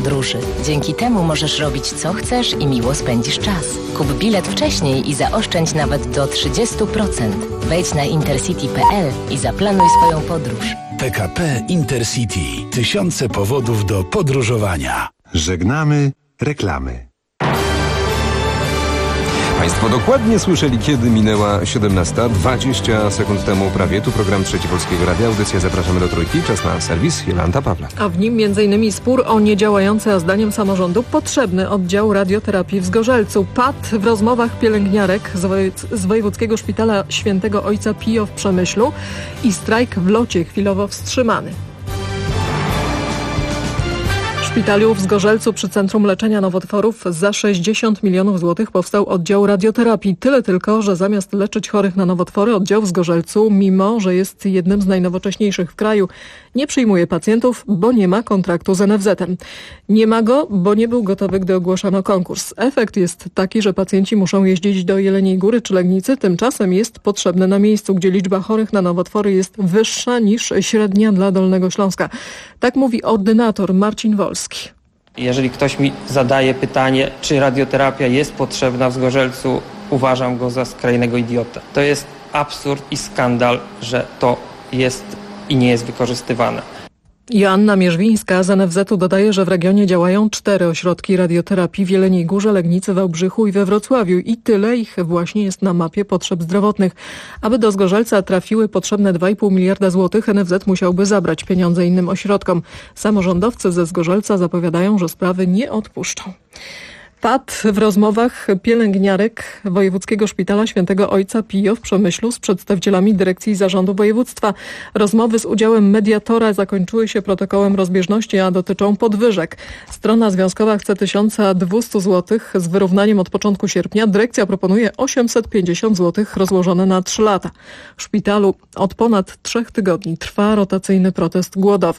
podróży. Dzięki temu możesz robić co chcesz i miło spędzisz czas. Kup bilet wcześniej i zaoszczędź nawet do 30%. Wejdź na intercity.pl i zaplanuj swoją podróż. PKP Intercity. Tysiące powodów do podróżowania. Żegnamy reklamy. Państwo dokładnie słyszeli, kiedy minęła 17:00. 20 sekund temu prawie. Tu program Trzeci Polskiego Radia. Audycja Zapraszamy do Trójki. Czas na serwis. Jolanta Pawlak. A w nim m.in. spór o niedziałający, a zdaniem samorządu potrzebny oddział radioterapii w Zgorzelcu. Pad w rozmowach pielęgniarek z Wojewódzkiego Szpitala Świętego Ojca Pio w Przemyślu i strajk w locie chwilowo wstrzymany. W szpitalu w Zgorzelcu przy Centrum Leczenia Nowotworów za 60 milionów złotych powstał oddział radioterapii. Tyle tylko, że zamiast leczyć chorych na nowotwory, oddział w Zgorzelcu, mimo że jest jednym z najnowocześniejszych w kraju, nie przyjmuje pacjentów, bo nie ma kontraktu z NFZ-em. Nie ma go, bo nie był gotowy, gdy ogłaszano konkurs. Efekt jest taki, że pacjenci muszą jeździć do Jeleniej Góry czy Legnicy, tymczasem jest potrzebne na miejscu, gdzie liczba chorych na nowotwory jest wyższa niż średnia dla Dolnego Śląska. Tak mówi ordynator Marcin Wolski. Jeżeli ktoś mi zadaje pytanie, czy radioterapia jest potrzebna w Zgorzelcu, uważam go za skrajnego idiotę. To jest absurd i skandal, że to jest i nie jest wykorzystywane. Joanna Mierzwińska z NFZ-u dodaje, że w regionie działają 4 ośrodki radioterapii w Jeleniej Górze, Legnicy, Wałbrzychu i we Wrocławiu i tyle ich właśnie jest na mapie potrzeb zdrowotnych. Aby do Zgorzelca trafiły potrzebne 2,5 miliarda złotych, NFZ musiałby zabrać pieniądze innym ośrodkom. Samorządowcy ze Zgorzelca zapowiadają, że sprawy nie odpuszczą. Pad w rozmowach pielęgniarek Wojewódzkiego Szpitala Świętego Ojca Pio w Przemyślu z przedstawicielami dyrekcji i zarządu województwa. Rozmowy z udziałem mediatora zakończyły się protokołem rozbieżności, a dotyczą podwyżek. Strona związkowa chce 1200 zł z wyrównaniem od początku sierpnia. Dyrekcja proponuje 850 zł rozłożone na 3 lata. W szpitalu od ponad 3 tygodni trwa rotacyjny protest głodowy.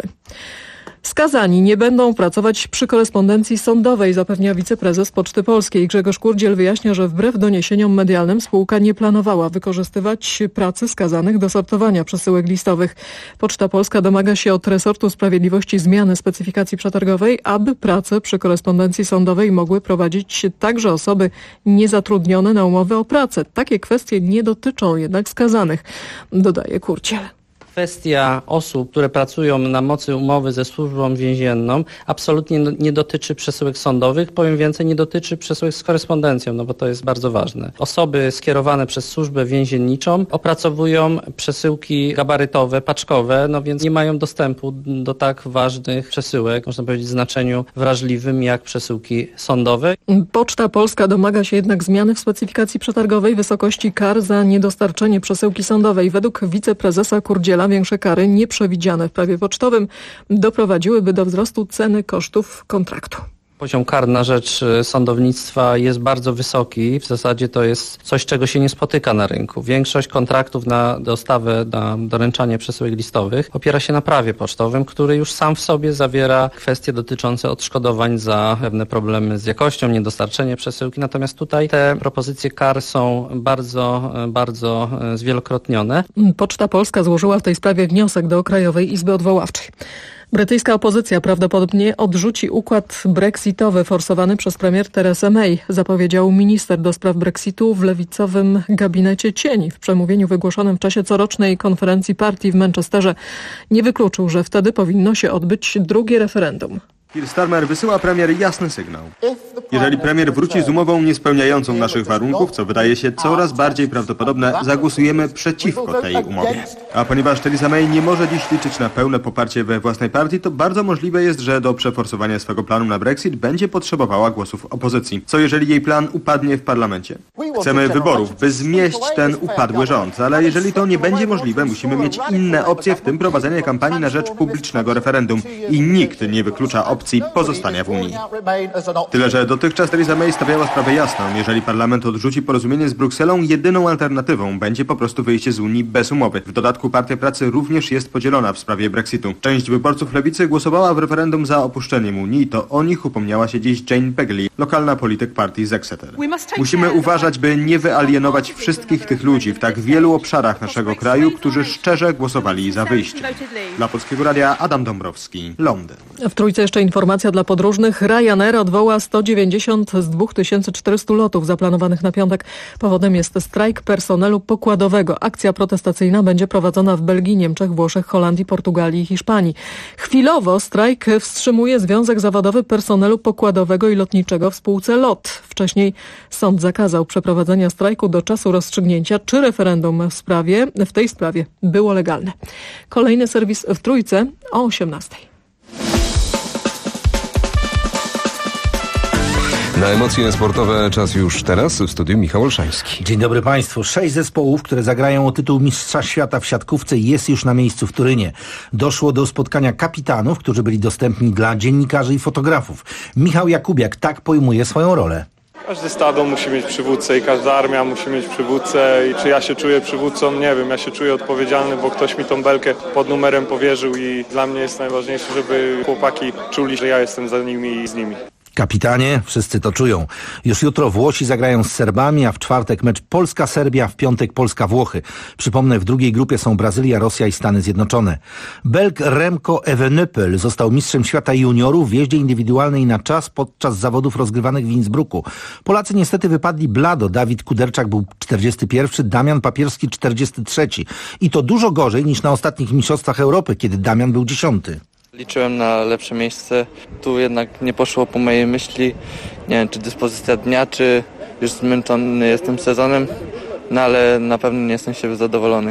Skazani nie będą pracować przy korespondencji sądowej, zapewnia wiceprezes Poczty Polskiej. Grzegorz Kurdziel wyjaśnia, że wbrew doniesieniom medialnym spółka nie planowała wykorzystywać pracy skazanych do sortowania przesyłek listowych. Poczta Polska domaga się od resortu sprawiedliwości zmiany specyfikacji przetargowej, aby pracę przy korespondencji sądowej mogły prowadzić także osoby niezatrudnione na umowy o pracę. Takie kwestie nie dotyczą jednak skazanych, dodaje Kurdziel. Kwestia osób, które pracują na mocy umowy ze służbą więzienną absolutnie nie dotyczy przesyłek sądowych. Powiem więcej, nie dotyczy przesyłek z korespondencją, no bo to jest bardzo ważne. Osoby skierowane przez służbę więzienniczą opracowują przesyłki gabarytowe, paczkowe, no więc nie mają dostępu do tak ważnych przesyłek, można powiedzieć w znaczeniu wrażliwym jak przesyłki sądowe. Poczta Polska domaga się jednak zmiany w specyfikacji przetargowej wysokości kar za niedostarczenie przesyłki sądowej. Według wiceprezesa Kurdziela większe kary nieprzewidziane w prawie pocztowym doprowadziłyby do wzrostu ceny kosztów kontraktu. Poziom kar na rzecz sądownictwa jest bardzo wysoki. W zasadzie to jest coś, czego się nie spotyka na rynku. Większość kontraktów na dostawę, na doręczanie przesyłek listowych opiera się na prawie pocztowym, który już sam w sobie zawiera kwestie dotyczące odszkodowań za pewne problemy z jakością, niedostarczenie przesyłki. Natomiast tutaj te propozycje kar są bardzo zwielokrotnione. Poczta Polska złożyła w tej sprawie wniosek do Krajowej Izby Odwoławczej. Brytyjska opozycja prawdopodobnie odrzuci układ brexitowy forsowany przez premier Teresę May, zapowiedział minister do spraw Brexitu w lewicowym gabinecie cieni. W przemówieniu wygłoszonym w czasie corocznej konferencji partii w Manchesterze nie wykluczył, że wtedy powinno się odbyć drugie referendum. Keir Starmer wysyła premier jasny sygnał. Jeżeli premier wróci z umową niespełniającą naszych warunków, co wydaje się coraz bardziej prawdopodobne, zagłosujemy przeciwko tej umowie. A ponieważ Theresa May nie może dziś liczyć na pełne poparcie we własnej partii, to bardzo możliwe jest, że do przeforsowania swego planu na Brexit będzie potrzebowała głosów opozycji. Co jeżeli jej plan upadnie w parlamencie? Chcemy wyborów, by zmieść ten upadły rząd, ale jeżeli to nie będzie możliwe, musimy mieć inne opcje, w tym prowadzenie kampanii na rzecz publicznego referendum. I nikt nie wyklucza opcji pozostania w Unii. Tyle, że do Dotychczas Theresa May stawiała sprawę jasno. Jeżeli parlament odrzuci porozumienie z Brukselą, jedyną alternatywą będzie po prostu wyjście z Unii bez umowy. W dodatku Partia Pracy również jest podzielona w sprawie Brexitu. Część wyborców lewicy głosowała w referendum za opuszczeniem Unii. To o nich upomniała się dziś Jane Begley, lokalna polityk partii z Exeter. Musimy uważać, by nie wyalienować wszystkich tych ludzi w tak wielu obszarach naszego kraju, którzy szczerze głosowali za wyjściem. Dla Polskiego Radia Adam Dąbrowski, Londyn. W Trójce jeszcze informacja dla podróżnych. Ryanair odwoła 190 z 2400 lotów zaplanowanych na piątek. Powodem jest strajk personelu pokładowego. Akcja protestacyjna będzie prowadzona w Belgii, Niemczech, Włoszech, Holandii, Portugalii i Hiszpanii. Chwilowo strajk wstrzymuje Związek Zawodowy Personelu Pokładowego i Lotniczego w spółce LOT. Wcześniej sąd zakazał przeprowadzenia strajku do czasu rozstrzygnięcia, czy referendum w tej sprawie było legalne. Kolejny serwis w Trójce o 18:00. Na emocje sportowe czas już teraz. W studiu Michał Olszański. Dzień dobry Państwu. 6 zespołów, które zagrają o tytuł Mistrza Świata w siatkówce, jest już na miejscu w Turynie. Doszło do spotkania kapitanów, którzy byli dostępni dla dziennikarzy i fotografów. Michał Jakubiak tak pojmuje swoją rolę. Każde stado musi mieć przywódcę i każda armia musi mieć przywódcę. I czy ja się czuję przywódcą? Nie wiem. Ja się czuję odpowiedzialny, bo ktoś mi tą belkę pod numerem powierzył i dla mnie jest najważniejsze, żeby chłopaki czuli, że ja jestem za nimi i z nimi. Kapitanie, wszyscy to czują. Już jutro Włosi zagrają z Serbami, a w czwartek mecz Polska-Serbia, w piątek Polska-Włochy. Przypomnę, w drugiej grupie są Brazylia, Rosja i Stany Zjednoczone. Belg Remco Evenepoel został mistrzem świata juniorów w jeździe indywidualnej na czas podczas zawodów rozgrywanych w Innsbrucku. Polacy niestety wypadli blado. Dawid Kuderczak był 41, Damian Papierski 43. I to dużo gorzej niż na ostatnich mistrzostwach Europy, kiedy Damian był 10. Liczyłem na lepsze miejsce. Tu jednak nie poszło po mojej myśli. Nie wiem, czy dyspozycja dnia, czy już zmęczony jestem sezonem, no ale na pewno nie jestem z siebie zadowolony.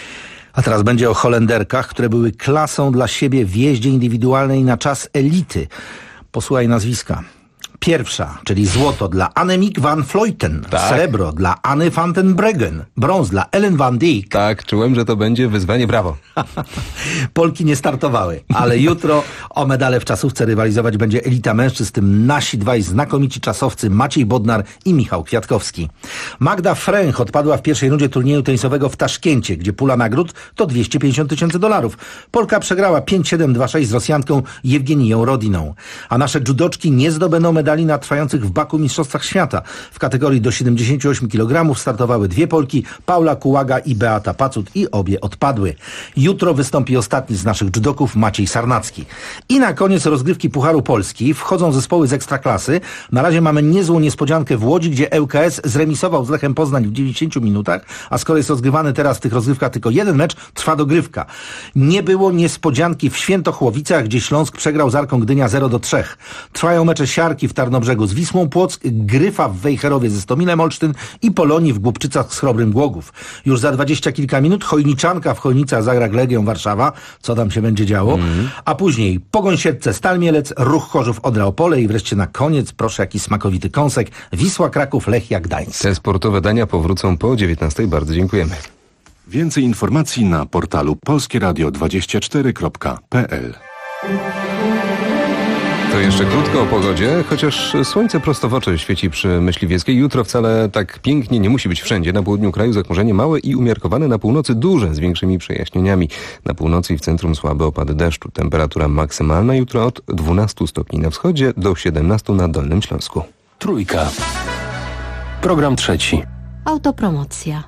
A teraz będzie o Holenderkach, które były klasą dla siebie w jeździe indywidualnej na czas elity. Posłuchaj nazwiska. Pierwsza, czyli złoto dla Annemiek van Vleuten, srebro dla Anne van den Breggen, brąz dla Ellen van Dijk. Tak, czułem, że to będzie wyzwanie, brawo. Polki nie startowały, ale jutro o medale w czasówce rywalizować będzie elita mężczyzn, w tym nasi dwaj znakomici czasowcy Maciej Bodnar i Michał Kwiatkowski. Magda Fręch odpadła w pierwszej rundzie turnieju tenisowego w Taszkencie, gdzie pula nagród to $250 000. Polka przegrała 5-7, 2-6 z Rosjanką Jewgeniją Rodiną. A nasze judoczki nie zdobędą medali na trwających w Baku Mistrzostwach Świata. W kategorii do 78 kg startowały dwie Polki, Paula Kułaga i Beata Pacut, i obie odpadły. Jutro wystąpi ostatni z naszych judoków, Maciej Sarnacki. I na koniec rozgrywki Pucharu Polski. Wchodzą zespoły z Ekstraklasy. Na razie mamy niezłą niespodziankę w Łodzi, gdzie ŁKS zremisował z Lechem Poznań w 90 minutach, a skoro jest rozgrywany teraz w tych rozgrywkach tylko jeden mecz, trwa dogrywka. Nie było niespodzianki w Świętochłowicach, gdzie Śląsk przegrał z Arką Gdynia 0-3. Trwają mecze Siarki w Tarnobrzegu z Wisłą Płock, Gryfa w Wejherowie ze Stomilem Olsztyn i Polonii w Głubczycach z Chrobrym Głogów. Już za 20 kilka minut Chojniczanka w Chojnicach zagra Legią Warszawa. Co tam się będzie działo? A później Pogoń Siedlce, Stal Mielec, Ruch Chorzów, Odra Opole i wreszcie na koniec, proszę, jaki smakowity kąsek, Wisła Kraków, Lechia Gdańsk. Te sportowe dania powrócą po 19:00. Bardzo dziękujemy. Więcej informacji na portalu polskieradio24.pl. To jeszcze krótko o pogodzie, chociaż słońce prosto w oczy świeci przy Myśliwieckiej. Jutro wcale tak pięknie nie musi być wszędzie. Na południu kraju zachmurzenie małe i umiarkowane, na północy duże, z większymi przejaśnieniami. Na północy i w centrum słabe opady deszczu. Temperatura maksymalna jutro od 12 stopni na wschodzie do 17 na Dolnym Śląsku. Trójka. Program trzeci. Autopromocja.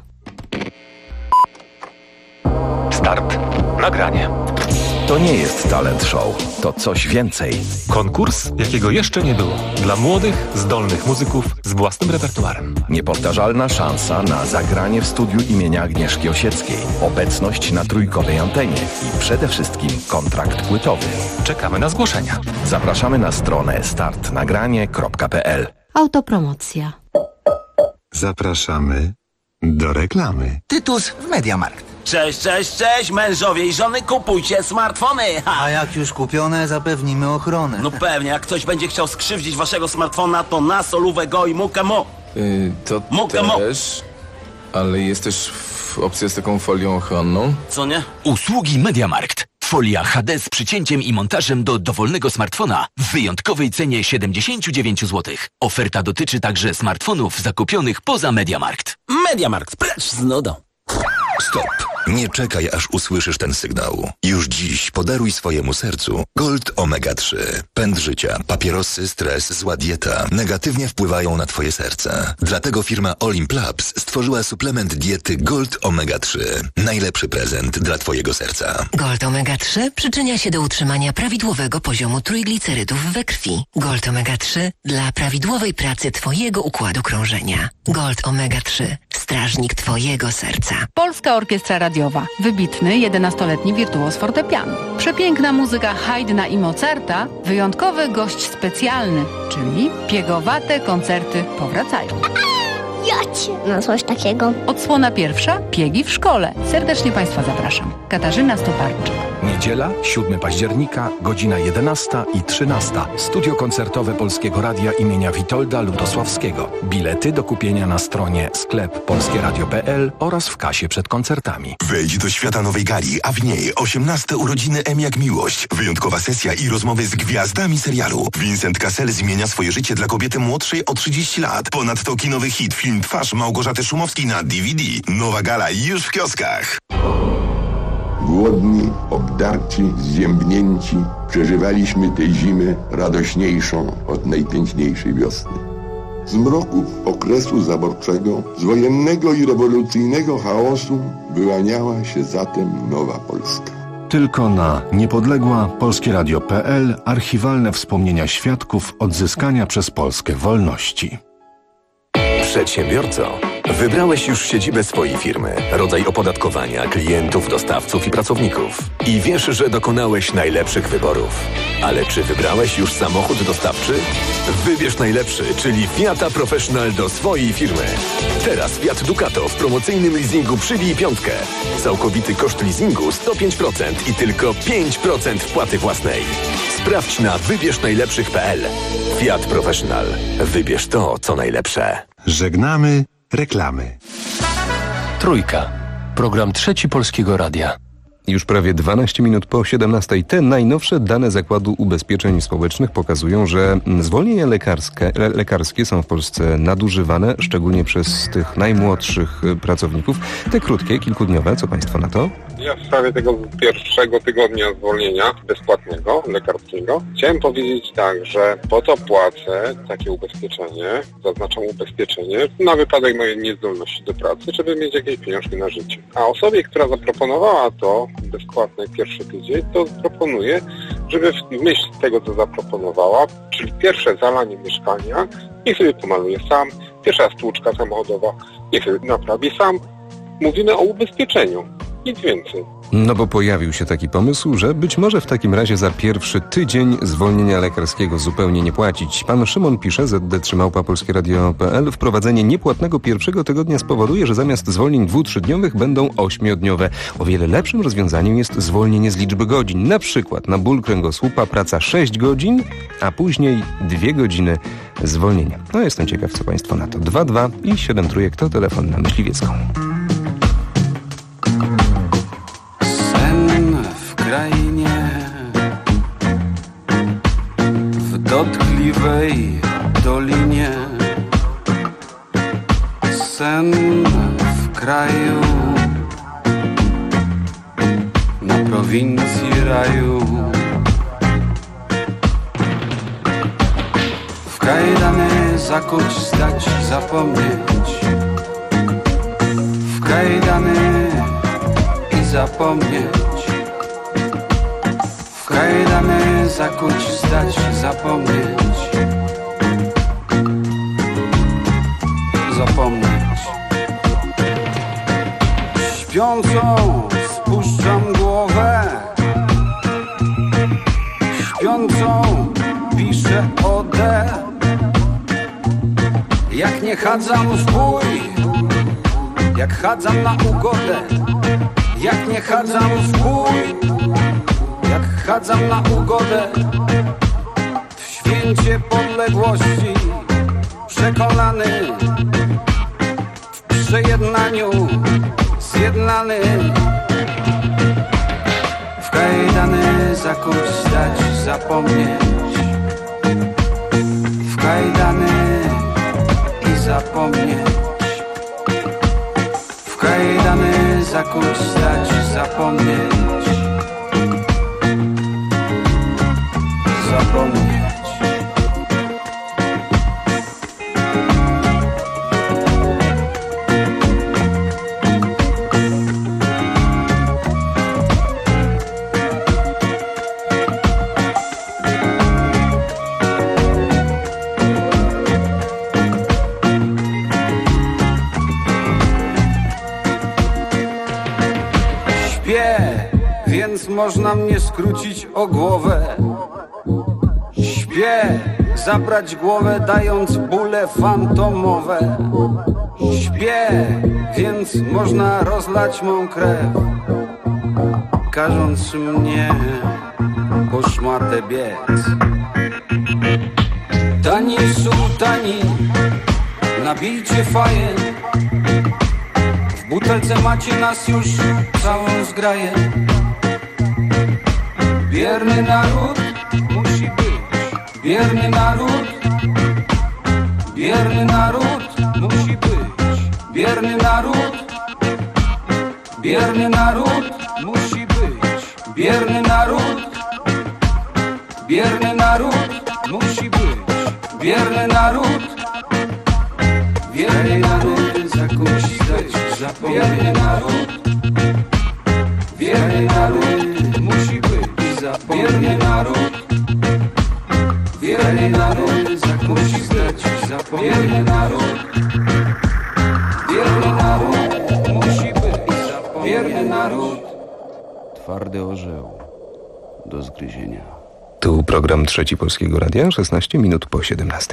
Start. Nagranie. To nie jest talent show, to coś więcej. Konkurs, jakiego jeszcze nie było. Dla młodych, zdolnych muzyków z własnym repertuarem. Niepowtarzalna szansa na zagranie w studiu imienia Agnieszki Osieckiej. Obecność na trójkowej antenie i przede wszystkim kontrakt płytowy. Czekamy na zgłoszenia. Zapraszamy na stronę startnagranie.pl. Autopromocja. Zapraszamy do reklamy. Tytus w Mediamarkt. Cześć, cześć, cześć, mężowie i żony, kupujcie smartfony! A jak już kupione, zapewnimy ochronę. No pewnie, jak ktoś będzie chciał skrzywdzić waszego smartfona, to na solówę go i mukę mo. To też, ale jest też opcja z taką folią ochronną. Co nie? Usługi Mediamarkt. Folia HD z przycięciem i montażem do dowolnego smartfona w wyjątkowej cenie 79 zł. Oferta dotyczy także smartfonów zakupionych poza MediaMarkt. MediaMarkt, precz z nudą. Stop! Nie czekaj, aż usłyszysz ten sygnał. Już dziś podaruj swojemu sercu Gold Omega 3. Pęd życia, papierosy, stres, zła dieta negatywnie wpływają na twoje serce. Dlatego firma Olimp Labs stworzyła suplement diety Gold Omega 3. Najlepszy prezent dla twojego serca. Gold Omega 3 przyczynia się do utrzymania prawidłowego poziomu trójglicerydów we krwi. Gold Omega 3 dla prawidłowej pracy twojego układu krążenia. Gold Omega 3. Strażnik twojego serca. Polska Orkiestra Radiowa. Wybitny 11-letni wirtuoz fortepianu. Przepiękna muzyka Haydna i Mozarta. Wyjątkowy gość specjalny, czyli piegowate koncerty powracają. Jacie! No coś takiego. Odsłona pierwsza. Piegi w szkole. Serdecznie Państwa zapraszam. Katarzyna Stoparczyk. Niedziela, 7 października, godzina 11 i 13. Studio koncertowe Polskiego Radia imienia Witolda Lutosławskiego. Bilety do kupienia na stronie sklep polskieradio.pl oraz w kasie przed koncertami. Wejdź do świata nowej gali, a w niej 18 urodziny M jak miłość. Wyjątkowa sesja i rozmowy z gwiazdami serialu. Vincent Cassel zmienia swoje życie dla kobiety młodszej o 30 lat. Ponadto kinowy hit, film Twarz Małgorzaty Szumowskiej na DVD. Nowa gala już w kioskach. Głodni, obdarci, zziębnięci, przeżywaliśmy tę zimę radośniejszą od najpiękniejszej wiosny. Z mroków okresu zaborczego, z wojennego i rewolucyjnego chaosu wyłaniała się zatem nowa Polska. Tylko na niepodległa.polskieradio.pl archiwalne wspomnienia świadków odzyskania przez Polskę wolności. Przedsiębiorco, wybrałeś już siedzibę swojej firmy, rodzaj opodatkowania, klientów, dostawców i pracowników. I wiesz, że dokonałeś najlepszych wyborów. Ale czy wybrałeś już samochód dostawczy? Wybierz najlepszy, czyli Fiata Professional do swojej firmy. Teraz Fiat Ducato w promocyjnym leasingu przybij 5. Całkowity koszt leasingu 105% i tylko 5% wpłaty własnej. Sprawdź na wybiersznajlepszych.pl. Fiat Professional. Wybierz to, co najlepsze. Żegnamy reklamy. Trójka. Program trzeci Polskiego Radia. Już prawie 12 minut po 17. Te najnowsze dane Zakładu Ubezpieczeń Społecznych pokazują, że zwolnienia lekarskie są w Polsce nadużywane, szczególnie przez tych najmłodszych pracowników. Te krótkie, kilkudniowe, co Państwo na to? Ja w sprawie tego pierwszego tygodnia zwolnienia bezpłatnego, lekarskiego, chciałem powiedzieć tak, że po to płacę takie ubezpieczenie, zaznaczam ubezpieczenie, na wypadek mojej niezdolności do pracy, żeby mieć jakieś pieniążki na życie. A osobie, która zaproponowała to bezpłatne pierwszy tydzień, to proponuję, żeby w myśl tego, co zaproponowała, czyli pierwsze zalanie mieszkania, niech sobie pomaluje sam, pierwsza stłuczka samochodowa, niech sobie naprawi sam. Mówimy o ubezpieczeniu. Nic więcej. No bo pojawił się taki pomysł, że być może w takim razie za pierwszy tydzień zwolnienia lekarskiego zupełnie nie płacić. Pan Szymon pisze, zd3@polskieradio.pl, wprowadzenie niepłatnego pierwszego tygodnia spowoduje, że zamiast zwolnień 2-3-dniowych będą 8-dniowe. O wiele lepszym rozwiązaniem jest zwolnienie z liczby godzin. Na przykład na ból kręgosłupa praca 6 godzin, a później 2 godziny zwolnienia. No jestem ciekaw, co Państwo na to. 22 i 7 trójek to telefon na Myśliwiecką. W krainie, w dotkliwej dolinie, sen w kraju, na prowincji raju. W kajdany zakuć, zdać, zapomnieć, w kajdany i zapomnieć. W kajdany zakuć, zdać, zapomnieć. Zapomnieć. Śpiącą spuszczam głowę, śpiącą piszę odę. Jak nie chadzam w bój, jak chadzam na ugodę. Jak nie chadzam w bój, jak chadzam na ugodę. W święcie podległości przekonany, w przejednaniu zjednany. W kajdany zakuć, zdać, zapomnieć. W kajdany i zapomnieć. W kajdany zakuć, zdać, zapomnieć. Zapomnieć. Więc można mnie skrócić o głowę. Śpię, zabrać głowę, dając bóle fantomowe. Śpię, więc można rozlać mą krew, każąc mnie po szmatę biec. Tani sułtani, nabijcie faję. W butelce macie nas już całą zgraję. Bierny naród musi być. Bierny naród. Bierny naród musi być. Bierny naród. Bierny naród musi być. Bierny naród. Bierny naród musi być. Bierny naród. Bierny naród zakuć, zdać, zapomnieć. Bierny naród. Bierny naród musi być. Bierny naród. Bierny naród zakuć, zdać, zapomnieć. Bierny naród. Bierny naród musi być. Bierny naród. Twardy orzeł do zgryzienia. Tu program Trzeci Polskiego Radia, 16 minut po 17.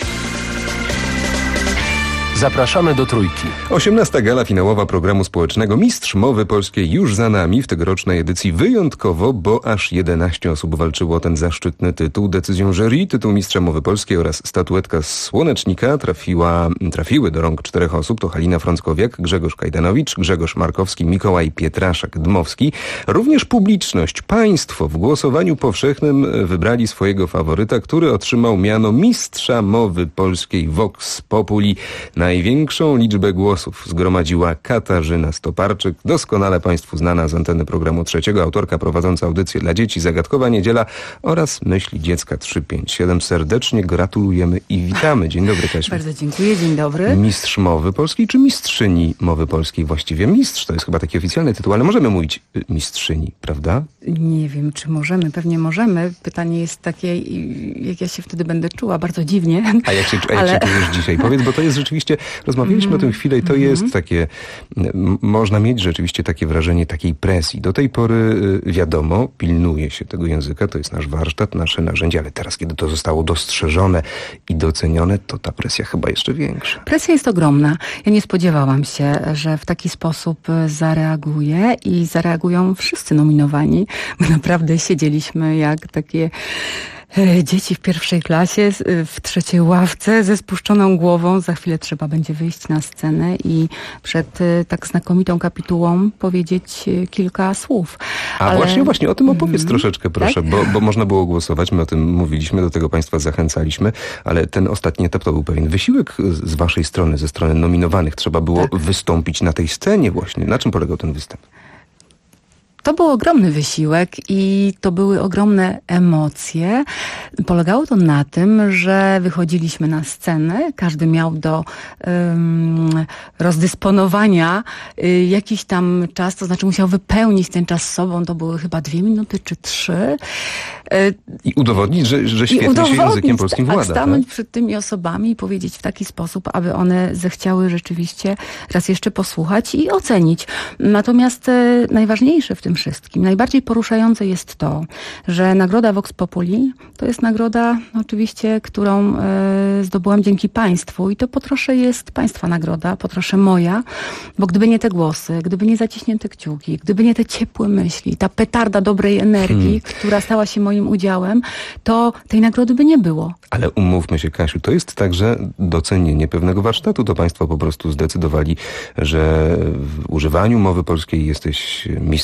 Zapraszamy do Trójki. 18. gala finałowa programu społecznego Mistrz Mowy Polskiej już za nami. W tegorocznej edycji wyjątkowo, bo aż 11 osób walczyło o ten zaszczytny tytuł. Decyzją jury tytuł Mistrza Mowy Polskiej oraz statuetka z Słonecznika trafiły do rąk 4 osób. To Halina Frąckowiak, Grzegorz Kajdanowicz, Grzegorz Markowski, Mikołaj Pietraszek-Dmowski. Również publiczność, państwo w głosowaniu powszechnym wybrali swojego faworyta, który otrzymał miano Mistrza Mowy Polskiej Vox Populi. Największą liczbę głosów zgromadziła Katarzyna Stoparczyk, doskonale Państwu znana z anteny programu Trzeciego, autorka prowadząca audycję dla dzieci Zagadkowa Niedziela oraz Myśli Dziecka 357. Serdecznie gratulujemy i witamy. Dzień dobry, Kasiu. Bardzo dziękuję, dzień dobry. Mistrz Mowy Polskiej czy mistrzyni Mowy Polskiej właściwie? Mistrz to jest chyba taki oficjalny tytuł, ale możemy mówić mistrzyni, prawda? Nie wiem, czy możemy, pewnie możemy. Pytanie jest takie, jak ja się wtedy będę czuła, bardzo dziwnie. A jak się czujesz dzisiaj? Powiedz, bo to jest rzeczywiście, rozmawialiśmy o tym chwilę i to jest takie, można mieć rzeczywiście takie wrażenie takiej presji. Do tej pory wiadomo, pilnuje się tego języka, to jest nasz warsztat, nasze narzędzie, ale teraz, kiedy to zostało dostrzeżone i docenione, to ta presja chyba jeszcze większa. Presja jest ogromna. Ja nie spodziewałam się, że w taki sposób zareaguje i zareagują wszyscy nominowani. My naprawdę siedzieliśmy jak takie dzieci w pierwszej klasie, w trzeciej ławce, ze spuszczoną głową. Za chwilę trzeba będzie wyjść na scenę i przed tak znakomitą kapitułą powiedzieć kilka słów. Właśnie o tym opowiedz troszeczkę, proszę, tak? bo można było głosować, my o tym mówiliśmy, do tego Państwa zachęcaliśmy, ale ten ostatni etap to był pewien wysiłek z Waszej strony, ze strony nominowanych. Trzeba było wystąpić na tej scenie właśnie. Na czym polegał ten występ? To był ogromny wysiłek i to były ogromne emocje. Polegało to na tym, że wychodziliśmy na scenę, każdy miał do rozdysponowania jakiś tam czas, to znaczy musiał wypełnić ten czas sobą, to były chyba 2 minuty czy 3. I udowodnić, że świetnie się językiem polskim włada. Stanąć przed tymi osobami i powiedzieć w taki sposób, aby one zechciały rzeczywiście raz jeszcze posłuchać i ocenić. Natomiast najważniejsze w tym wszystkim, najbardziej poruszające jest to, że nagroda Vox Populi to jest nagroda oczywiście, którą zdobyłam dzięki Państwu i to po trosze jest Państwa nagroda, po trosze moja, bo gdyby nie te głosy, gdyby nie zaciśnięte kciuki, gdyby nie te ciepłe myśli, ta petarda dobrej energii, która stała się moim udziałem, to tej nagrody by nie było. Ale umówmy się, Kasiu, to jest także docenienie pewnego warsztatu. To Państwo po prostu zdecydowali, że w używaniu mowy polskiej jesteś mistrzem, tak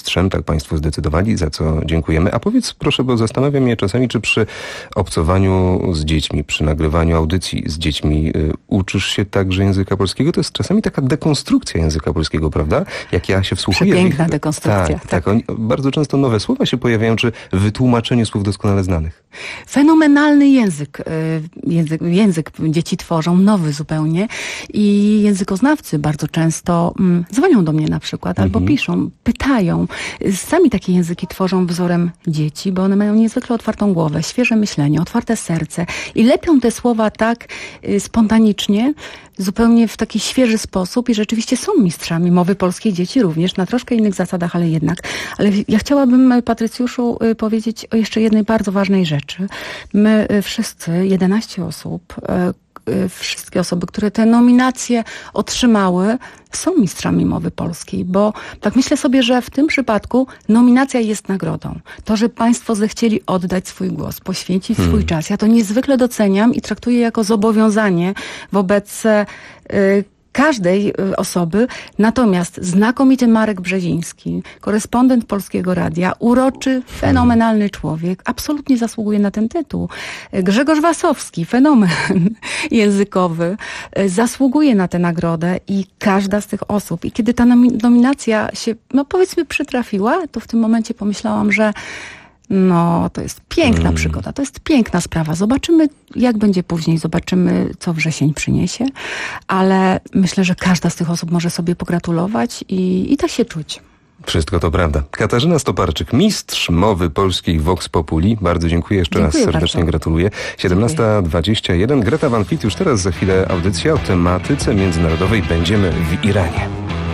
państwo zdecydowali, za co dziękujemy. A powiedz proszę, bo zastanawiam się czasami, czy przy obcowaniu z dziećmi, przy nagrywaniu audycji z dziećmi uczysz się także języka polskiego? To jest czasami taka dekonstrukcja języka polskiego, prawda? Jak ja się wsłuchuję. Przepiękna dekonstrukcja. Tak. Bardzo często nowe słowa się pojawiają, czy wytłumaczenie słów doskonale znanych. Fenomenalny język dzieci tworzą, nowy zupełnie i językoznawcy bardzo często dzwonią do mnie na przykład albo piszą, pytają. Sami takie języki tworzą wzorem dzieci, bo one mają niezwykle otwartą głowę, świeże myślenie, otwarte serce i lepią te słowa tak spontanicznie, zupełnie w taki świeży sposób i rzeczywiście są mistrzami mowy polskiej, dzieci również, na troszkę innych zasadach, ale jednak. Ale ja chciałabym, Patrycjuszu, powiedzieć o jeszcze jednej bardzo ważnej rzeczy. My wszyscy, 11 osób, wszystkie osoby, które te nominacje otrzymały, są mistrzami mowy polskiej, bo tak myślę sobie, że w tym przypadku nominacja jest nagrodą. To, że państwo zechcieli oddać swój głos, poświęcić swój czas, ja to niezwykle doceniam i traktuję jako zobowiązanie wobec każdej osoby. Natomiast znakomity Marek Brzeziński, korespondent Polskiego Radia, uroczy, fenomenalny człowiek, absolutnie zasługuje na ten tytuł. Grzegorz Wasowski, fenomen językowy, zasługuje na tę nagrodę i każda z tych osób. I kiedy ta nominacja się, powiedzmy, przytrafiła, to w tym momencie pomyślałam, że to jest piękna przygoda, to jest piękna sprawa. Zobaczymy, jak będzie później, zobaczymy, co wrzesień przyniesie, ale myślę, że każda z tych osób może sobie pogratulować i tak się czuć. Wszystko to prawda. Katarzyna Stoparczyk, mistrz mowy polskiej Vox Populi. Bardzo dziękuję, jeszcze raz serdecznie bardzo gratuluję. 17:21. Greta Van Fleet, już teraz za chwilę audycja o tematyce międzynarodowej. Będziemy w Iranie.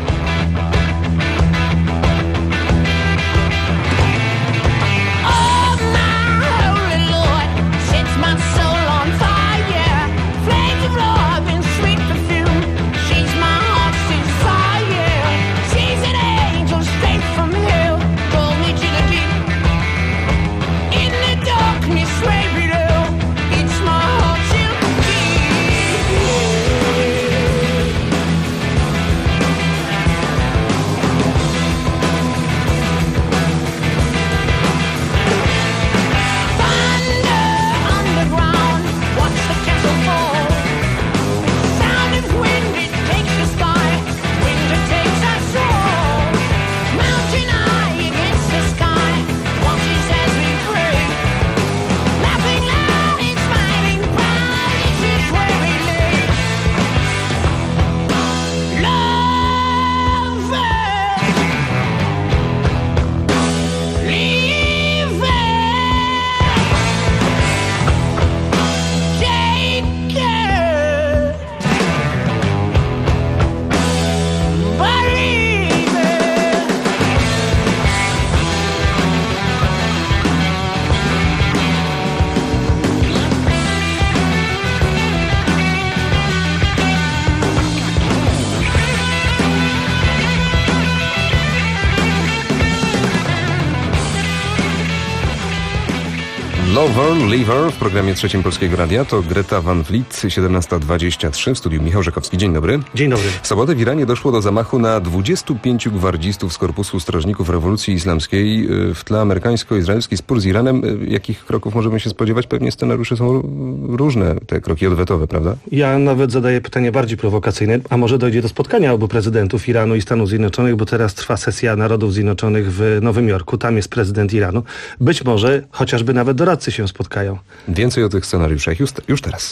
Lever w programie Trzecim Polskiego Radia to Greta Van Fleet, 17:23 w studiu Michał Rzekowski. Dzień dobry. Dzień dobry. W sobotę w Iranie doszło do zamachu na 25 gwardzistów z Korpusu Strażników Rewolucji Islamskiej. W tle amerykańsko-izraelski spór z Iranem. Jakich kroków możemy się spodziewać? Pewnie scenariusze są różne, te kroki odwetowe, prawda? Ja nawet zadaję pytanie bardziej prowokacyjne. A może dojdzie do spotkania obu prezydentów Iranu i Stanów Zjednoczonych, bo teraz trwa sesja Narodów Zjednoczonych w Nowym Jorku. Tam jest prezydent Iranu. Być może chociażby nawet doradcy się spotkają. Więcej o tych scenariuszach już teraz.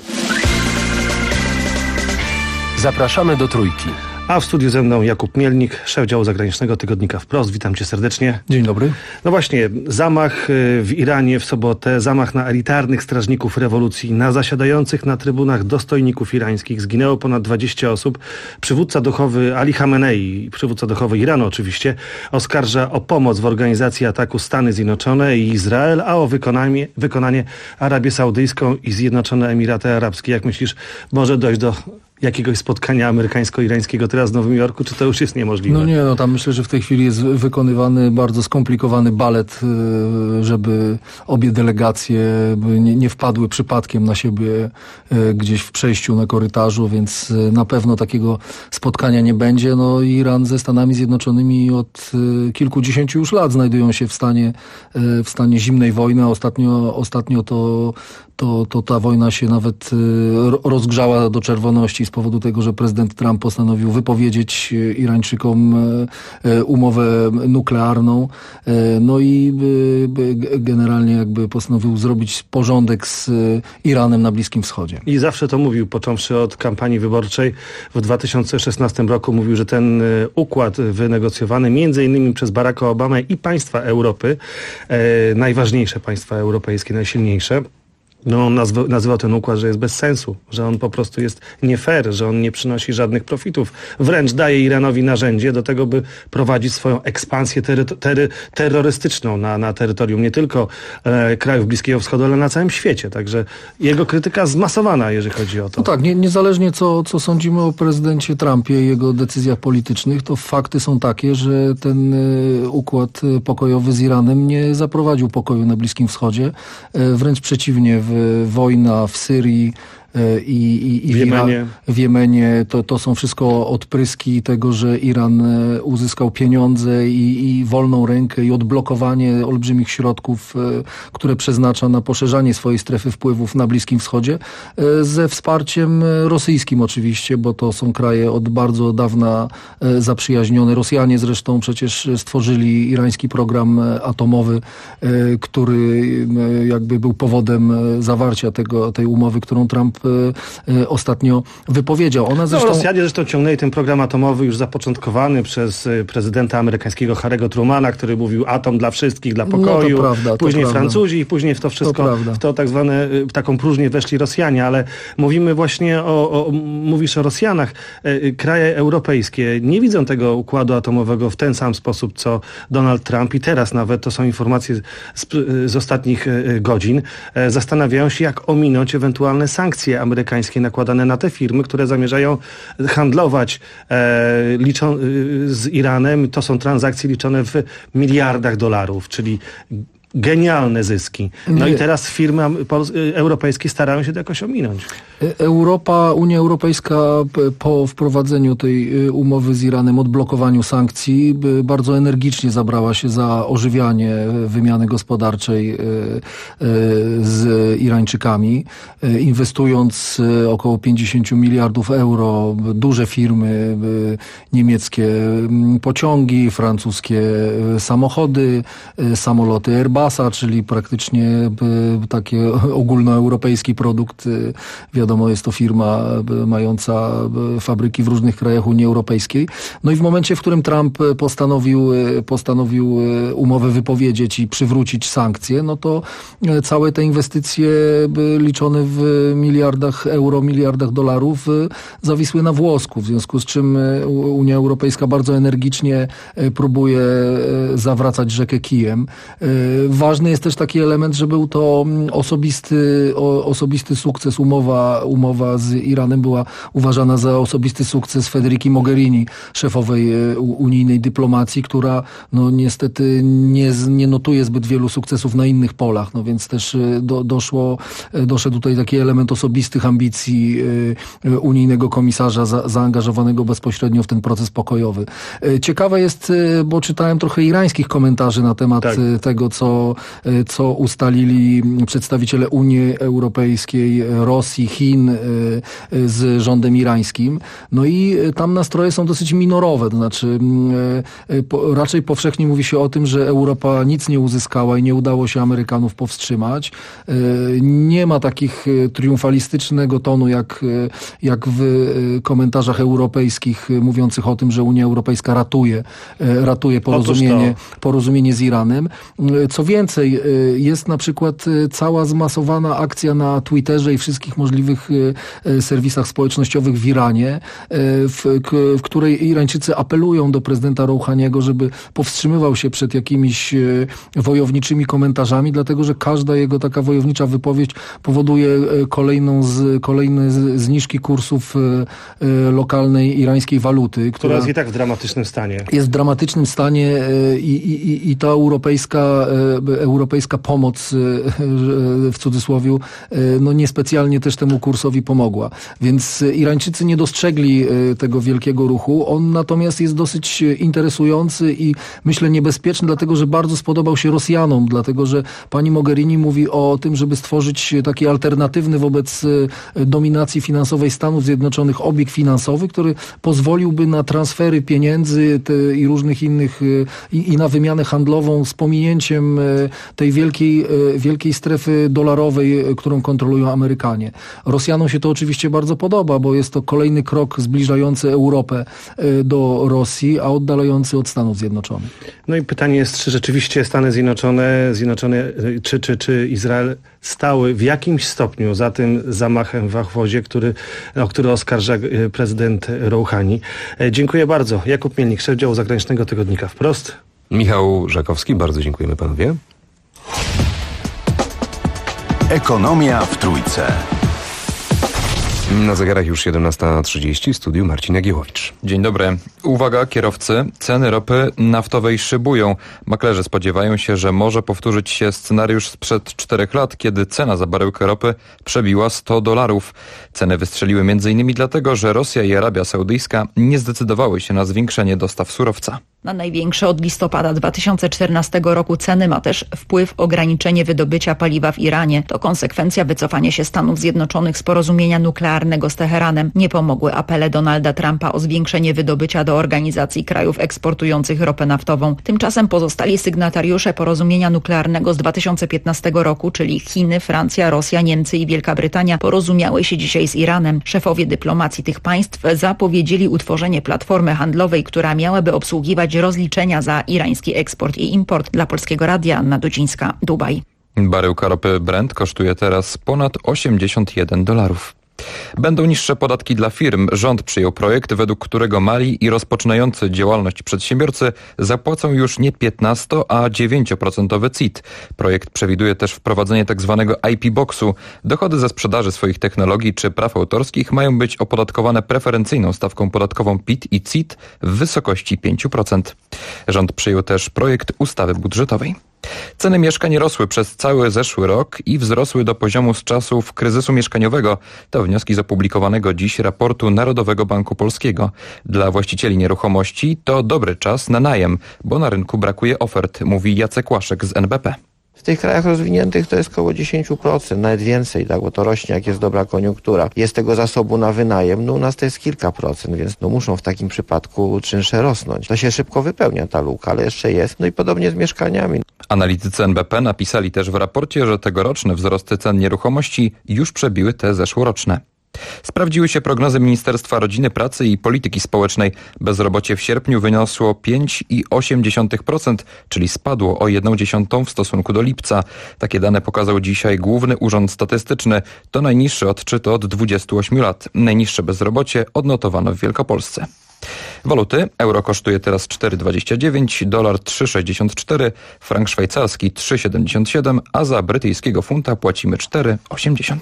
Zapraszamy do Trójki. A w studiu ze mną Jakub Mielnik, szef działu zagranicznego tygodnika Wprost. Witam cię serdecznie. Dzień dobry. No właśnie, zamach w Iranie w sobotę, zamach na elitarnych strażników rewolucji, na zasiadających na trybunach dostojników irańskich. Zginęło ponad 20 osób. Przywódca duchowy Ali Khamenei, przywódca duchowy Iranu oczywiście, oskarża o pomoc w organizacji ataku Stany Zjednoczone i Izrael, a o wykonanie Arabię Saudyjską i Zjednoczone Emiraty Arabskie. Jak myślisz, może dojść do jakiegoś spotkania amerykańsko-irańskiego teraz w Nowym Jorku, czy to już jest niemożliwe? No nie, tam myślę, że w tej chwili jest wykonywany bardzo skomplikowany balet, żeby obie delegacje nie wpadły przypadkiem na siebie gdzieś w przejściu na korytarzu, więc na pewno takiego spotkania nie będzie. No Iran ze Stanami Zjednoczonymi od kilkudziesięciu już lat znajdują się w stanie zimnej wojny, a ostatnio to ta wojna się nawet rozgrzała do czerwoności z powodu tego, że prezydent Trump postanowił wypowiedzieć Irańczykom umowę nuklearną. No i generalnie jakby postanowił zrobić porządek z Iranem na Bliskim Wschodzie. I zawsze to mówił, począwszy od kampanii wyborczej w 2016 roku, mówił, że ten układ wynegocjowany między innymi przez Baracka Obamę i państwa Europy, najważniejsze państwa europejskie, najsilniejsze, no on nazywał ten układ, że jest bez sensu, że on po prostu jest nie fair, że on nie przynosi żadnych profitów. Wręcz daje Iranowi narzędzie do tego, by prowadzić swoją ekspansję terrorystyczną na terytorium nie tylko krajów Bliskiego Wschodu, ale na całym świecie. Także jego krytyka zmasowana, jeżeli chodzi o to. No tak, niezależnie co sądzimy o prezydencie Trumpie i jego decyzjach politycznych, to fakty są takie, że ten układ pokojowy z Iranem nie zaprowadził pokoju na Bliskim Wschodzie. Wręcz przeciwnie, wojna w Syrii i w Jemenie to są wszystko odpryski tego, że Iran uzyskał pieniądze i wolną rękę i odblokowanie olbrzymich środków, które przeznacza na poszerzanie swojej strefy wpływów na Bliskim Wschodzie, ze wsparciem rosyjskim oczywiście, bo to są kraje od bardzo dawna zaprzyjaźnione. Rosjanie zresztą przecież stworzyli irański program atomowy, który jakby był powodem zawarcia tej umowy, którą Trump ostatnio wypowiedział. Rosjanie zresztą ciągnęli ten program atomowy już zapoczątkowany przez prezydenta amerykańskiego Harry'ego Trumana, który mówił atom dla wszystkich, dla pokoju. No to prawda, później Francuzi i później w to wszystko, w to tak zwane, taką próżnię weszli Rosjanie, ale mówimy właśnie mówisz o Rosjanach. Kraje europejskie nie widzą tego układu atomowego w ten sam sposób, co Donald Trump i teraz nawet, to są informacje z ostatnich godzin, zastanawiają się, jak ominąć ewentualne sankcje amerykańskie nakładane na te firmy, które zamierzają handlować z Iranem. To są transakcje liczone w miliardach dolarów, czyli genialne zyski. No i teraz firmy europejskie starają się to jakoś ominąć. Unia Europejska po wprowadzeniu tej umowy z Iranem, odblokowaniu sankcji, bardzo energicznie zabrała się za ożywianie wymiany gospodarczej z Irańczykami, inwestując około 50 miliardów euro, duże firmy niemieckie pociągi, francuskie samochody, samoloty Airbusa, czyli praktycznie taki ogólnoeuropejski produkt. Wiadomo, jest to firma mająca fabryki w różnych krajach Unii Europejskiej. No i w momencie, w którym Trump postanowił umowę wypowiedzieć i przywrócić sankcje, no to całe te inwestycje liczone w miliardach euro, miliardach dolarów zawisły na włosku, w związku z czym Unia Europejska bardzo energicznie próbuje zawracać rzekę kijem. Ważny jest też taki element, że był to osobisty sukces. Umowa z Iranem była uważana za osobisty sukces Federici Mogherini, szefowej unijnej dyplomacji, która no niestety nie notuje zbyt wielu sukcesów na innych polach. No więc też doszedł tutaj taki element osobistych ambicji unijnego komisarza zaangażowanego bezpośrednio w ten proces pokojowy. Ciekawe jest, bo czytałem trochę irańskich komentarzy na temat tego, co ustalili przedstawiciele Unii Europejskiej, Rosji, Chin z rządem irańskim. No i tam nastroje są dosyć minorowe. To znaczy raczej powszechnie mówi się o tym, że Europa nic nie uzyskała i nie udało się Amerykanów powstrzymać. Nie ma takich triumfalistycznego tonu jak w komentarzach europejskich mówiących o tym, że Unia Europejska ratuje porozumienie z Iranem. Co więcej, więcej, jest na przykład cała zmasowana akcja na Twitterze i wszystkich możliwych serwisach społecznościowych w Iranie, w której Irańczycy apelują do prezydenta Rouhaniego, żeby powstrzymywał się przed jakimiś wojowniczymi komentarzami, dlatego że każda jego taka wojownicza wypowiedź powoduje kolejne zniżki kursów lokalnej irańskiej waluty. Która jest i tak w dramatycznym stanie. Jest w dramatycznym stanie i ta europejska pomoc, w cudzysłowie, no niespecjalnie też temu kursowi pomogła. Więc Irańczycy nie dostrzegli tego wielkiego ruchu. On natomiast jest dosyć interesujący i myślę niebezpieczny, dlatego że bardzo spodobał się Rosjanom, dlatego że pani Mogherini mówi o tym, żeby stworzyć taki alternatywny wobec dominacji finansowej Stanów Zjednoczonych obieg finansowy, który pozwoliłby na transfery pieniędzy i różnych innych i na wymianę handlową z pominięciem tej wielkiej strefy dolarowej, którą kontrolują Amerykanie. Rosjanom się to oczywiście bardzo podoba, bo jest to kolejny krok zbliżający Europę do Rosji, a oddalający od Stanów Zjednoczonych. No i pytanie jest, czy rzeczywiście Stany Zjednoczone czy Izrael stały w jakimś stopniu za tym zamachem w Ahwozie, o który oskarża prezydent Rouhani. Dziękuję bardzo. Jakub Mielnik, szef działu zagranicznego tygodnika Wprost. Michał Żakowski, bardzo dziękujemy panowie. Ekonomia w Trójce. Na zegarach już 17:30, w studiu Marcin Jagiełowicz. Dzień dobry. Uwaga kierowcy, ceny ropy naftowej szybują. Maklerzy spodziewają się, że może powtórzyć się scenariusz sprzed 4 lat, kiedy cena za baryłkę ropy przebiła $100. Ceny wystrzeliły m.in. dlatego, że Rosja i Arabia Saudyjska nie zdecydowały się na zwiększenie dostaw surowca. Na największe od listopada 2014 roku ceny ma też wpływ ograniczenie wydobycia paliwa w Iranie. To konsekwencja wycofania się Stanów Zjednoczonych z porozumienia nuklearnego z Teheranem. Nie pomogły apele Donalda Trumpa o zwiększenie wydobycia do Organizacji Krajów Eksportujących Ropę Naftową. Tymczasem pozostali sygnatariusze porozumienia nuklearnego z 2015 roku, czyli Chiny, Francja, Rosja, Niemcy i Wielka Brytania, porozumiały się dzisiaj z Iranem. Szefowie dyplomacji tych państw zapowiedzieli utworzenie platformy handlowej, która miałaby obsługiwać rozliczenia za irański eksport i import. Dla Polskiego Radia Anna Dudzińska, Dubaj. Baryłka ropy Brent kosztuje teraz ponad $81. Będą niższe podatki dla firm. Rząd przyjął projekt, według którego mali i rozpoczynający działalność przedsiębiorcy zapłacą już nie 15, a 9% CIT. Projekt przewiduje też wprowadzenie tzw. IP Boxu. Dochody ze sprzedaży swoich technologii czy praw autorskich mają być opodatkowane preferencyjną stawką podatkową PIT i CIT w wysokości 5%. Rząd przyjął też projekt ustawy budżetowej. Ceny mieszkań rosły przez cały zeszły rok i wzrosły do poziomu z czasów kryzysu mieszkaniowego. To wnioski z opublikowanego dziś raportu Narodowego Banku Polskiego. Dla właścicieli nieruchomości to dobry czas na najem, bo na rynku brakuje ofert, mówi Jacek Łaszek z NBP. W tych krajach rozwiniętych to jest około 10%, nawet więcej, tak, bo to rośnie, jak jest dobra koniunktura. Jest tego zasobu na wynajem, u nas to jest kilka procent, więc muszą w takim przypadku czynsze rosnąć. To się szybko wypełnia ta luka, ale jeszcze jest. No i podobnie z mieszkaniami. Analitycy NBP napisali też w raporcie, że tegoroczne wzrosty cen nieruchomości już przebiły te zeszłoroczne. Sprawdziły się prognozy Ministerstwa Rodziny, Pracy i Polityki Społecznej. Bezrobocie w sierpniu wyniosło 5,8%, czyli spadło o 0,1% w stosunku do lipca. Takie dane pokazał dzisiaj Główny Urząd Statystyczny. To najniższy odczyt od 28 lat. Najniższe bezrobocie odnotowano w Wielkopolsce. Waluty. Euro kosztuje teraz 4,29, dolar 3,64, frank szwajcarski 3,77, a za brytyjskiego funta płacimy 4,80.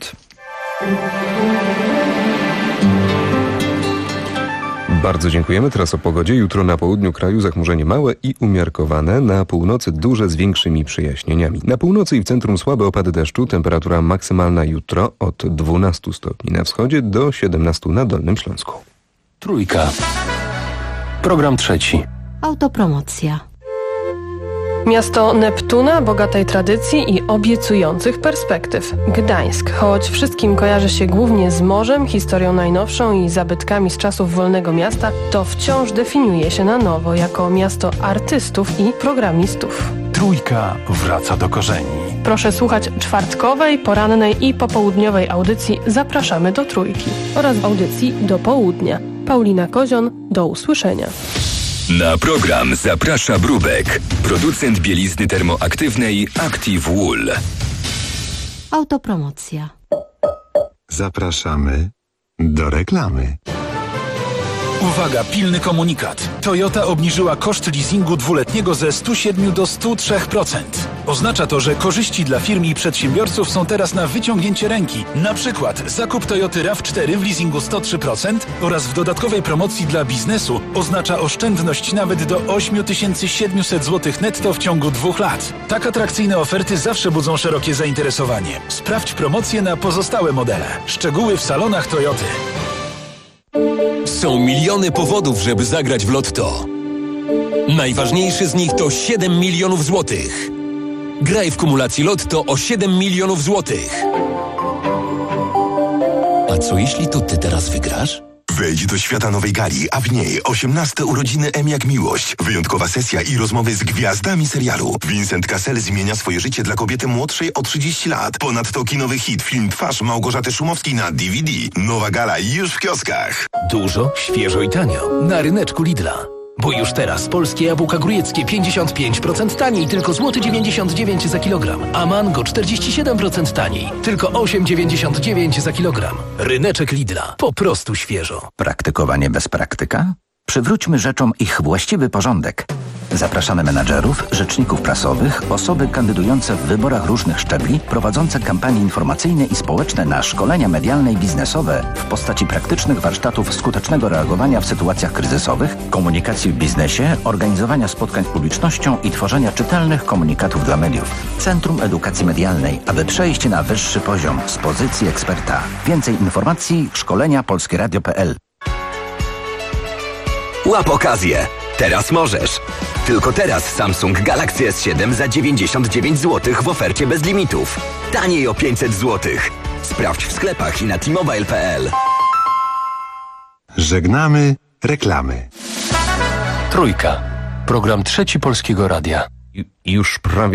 Bardzo dziękujemy. Teraz o pogodzie. Jutro na południu kraju zachmurzenie małe i umiarkowane. Na północy duże z większymi przejaśnieniami. Na północy i w centrum słabe opady deszczu. Temperatura maksymalna jutro od 12 stopni na wschodzie do 17 na Dolnym Śląsku. Trójka. Program trzeci. Autopromocja. Miasto Neptuna, bogatej tradycji i obiecujących perspektyw. Gdańsk, choć wszystkim kojarzy się głównie z morzem, historią najnowszą i zabytkami z czasów wolnego miasta, to wciąż definiuje się na nowo jako miasto artystów i programistów. Trójka wraca do korzeni. Proszę słuchać czwartkowej, porannej i popołudniowej audycji Zapraszamy do Trójki oraz audycji Do Południa. Paulina Kozion, do usłyszenia. Na program zaprasza Brubek, producent bielizny termoaktywnej Active Wool. Autopromocja. Zapraszamy do reklamy. Uwaga, pilny komunikat. Toyota obniżyła koszt leasingu dwuletniego ze 107 do 103%. Oznacza to, że korzyści dla firm i przedsiębiorców są teraz na wyciągnięcie ręki. Na przykład zakup Toyoty RAV4 w leasingu 103% oraz w dodatkowej promocji dla biznesu oznacza oszczędność nawet do 8700 zł netto w ciągu 2 lat. Tak atrakcyjne oferty zawsze budzą szerokie zainteresowanie. Sprawdź promocje na pozostałe modele. Szczegóły w salonach Toyoty. Są miliony powodów, żeby zagrać w Lotto. Najważniejszy z nich to 7 milionów złotych. Graj w kumulacji Lotto o 7 milionów złotych. A co jeśli to ty teraz wygrasz? Wejdź do świata nowej gali, a w niej 18 urodziny M jak miłość. Wyjątkowa sesja i rozmowy z gwiazdami serialu. Vincent Cassel zmienia swoje życie dla kobiety młodszej o 30 lat. Ponadto kinowy hit, film Twarz Małgorzaty Szumowskiej na DVD. Nowa gala już w kioskach. Dużo, świeżo i tanio. Na ryneczku Lidla. Bo już teraz polskie jabłka grójeckie 55% taniej, tylko złoty 99 za kilogram. A mango 47% taniej, tylko 8,99 za kilogram. Ryneczek Lidla. Po prostu świeżo. Praktykowanie bez praktyka? Przywróćmy rzeczom ich właściwy porządek. Zapraszamy menadżerów, rzeczników prasowych, osoby kandydujące w wyborach różnych szczebli, prowadzące kampanie informacyjne i społeczne na szkolenia medialne i biznesowe w postaci praktycznych warsztatów skutecznego reagowania w sytuacjach kryzysowych, komunikacji w biznesie, organizowania spotkań z publicznością i tworzenia czytelnych komunikatów dla mediów. Centrum Edukacji Medialnej, aby przejść na wyższy poziom z pozycji eksperta. Więcej informacji szkolenia polskieradio.pl. Łap okazję! Teraz możesz! Tylko teraz Samsung Galaxy S7 za 99 zł w ofercie bez limitów. Taniej o 500 zł. Sprawdź w sklepach i na t-mobile.pl. Żegnamy reklamy. Trójka. Program Trzeci Polskiego Radia. Już prawie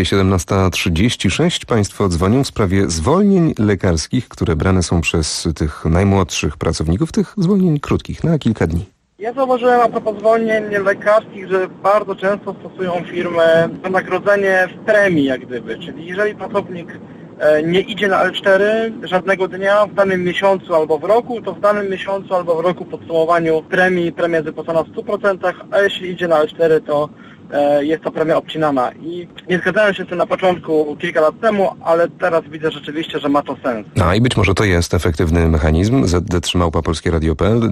17:36 Państwo dzwonią w sprawie zwolnień lekarskich, które brane są przez tych najmłodszych pracowników, tych zwolnień krótkich, na kilka dni. Ja zauważyłem a propos zwolnień lekarskich, że bardzo często stosują firmy wynagrodzenie w premii jak gdyby, czyli jeżeli pracownik nie idzie na L4 żadnego dnia w danym miesiącu albo w roku, to w danym miesiącu albo w roku w podsumowaniu premia jest wypłacona w 100%, a jeśli idzie na L4, to jest to premia obcinana. I nie zgadzałem się z tym na początku kilka lat temu, ale teraz widzę rzeczywiście, że ma to sens. No i być może to jest efektywny mechanizm. ZD3@polskieradio.pl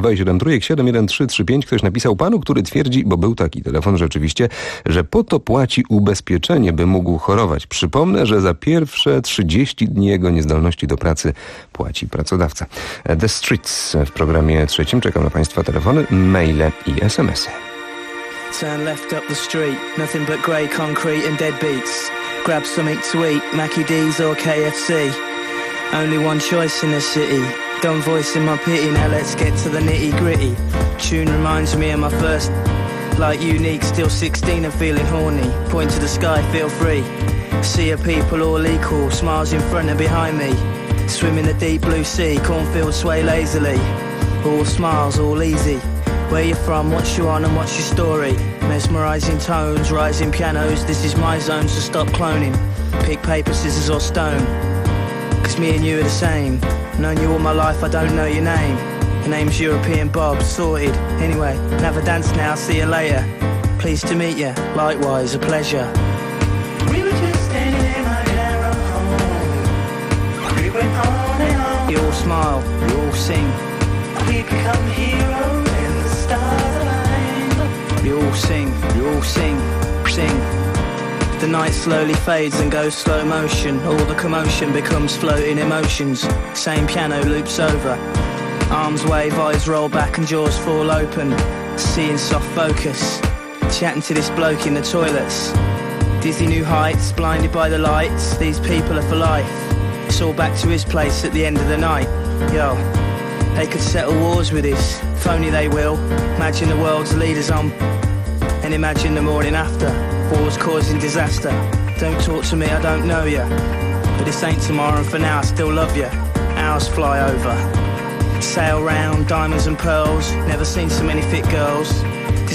22,7335. Ktoś napisał panu, który twierdzi, bo był taki telefon rzeczywiście, że po to płaci ubezpieczenie, by mógł chorować. Przypomnę, że za pierwsze 30 dni jego niezdolności do pracy płaci pracodawca. The Streets w programie trzecim. Czekam na Państwa telefony, maile i SMS-y. Turn left up the street, nothing but grey concrete and dead beats. Grab something to eat, Mackie D's or KFC. Only one choice in the city. Don't voice in my pity, now let's get to the nitty gritty. Tune reminds me of my first, like unique, still 16 and feeling horny. Point to the sky, feel free. See a people all equal, smiles in front and behind me. Swim in the deep blue sea, cornfields sway lazily. All smiles, all easy. Where you from, what's you on and what's your story? Mesmerising tones, rising pianos, this is my zone, so stop cloning. Pick paper, scissors or stone, 'cause me and you are the same. Known you all my life, I don't know your name. The name's European Bob, sorted. Anyway, have a dance now, see you later. Pleased to meet you, likewise, a pleasure. We were just standing in my narrow home. We went on and on. You all smile, you all sing. We become heroes. You all sing, sing. The night slowly fades and goes slow motion. All the commotion becomes floating emotions. Same piano loops over. Arms wave, eyes roll back and jaws fall open. Seeing soft focus. Chatting to this bloke in the toilets. Dizzy new heights, blinded by the lights. These people are for life. It's all back to his place at the end of the night. Yo. They could settle wars with this, if only they will. Imagine the world's leaders on, and imagine the morning after. Wars causing disaster. Don't talk to me, I don't know ya. But this ain't tomorrow, and for now I still love ya. Hours fly over. Sail round, diamonds and pearls. Never seen so many fit girls.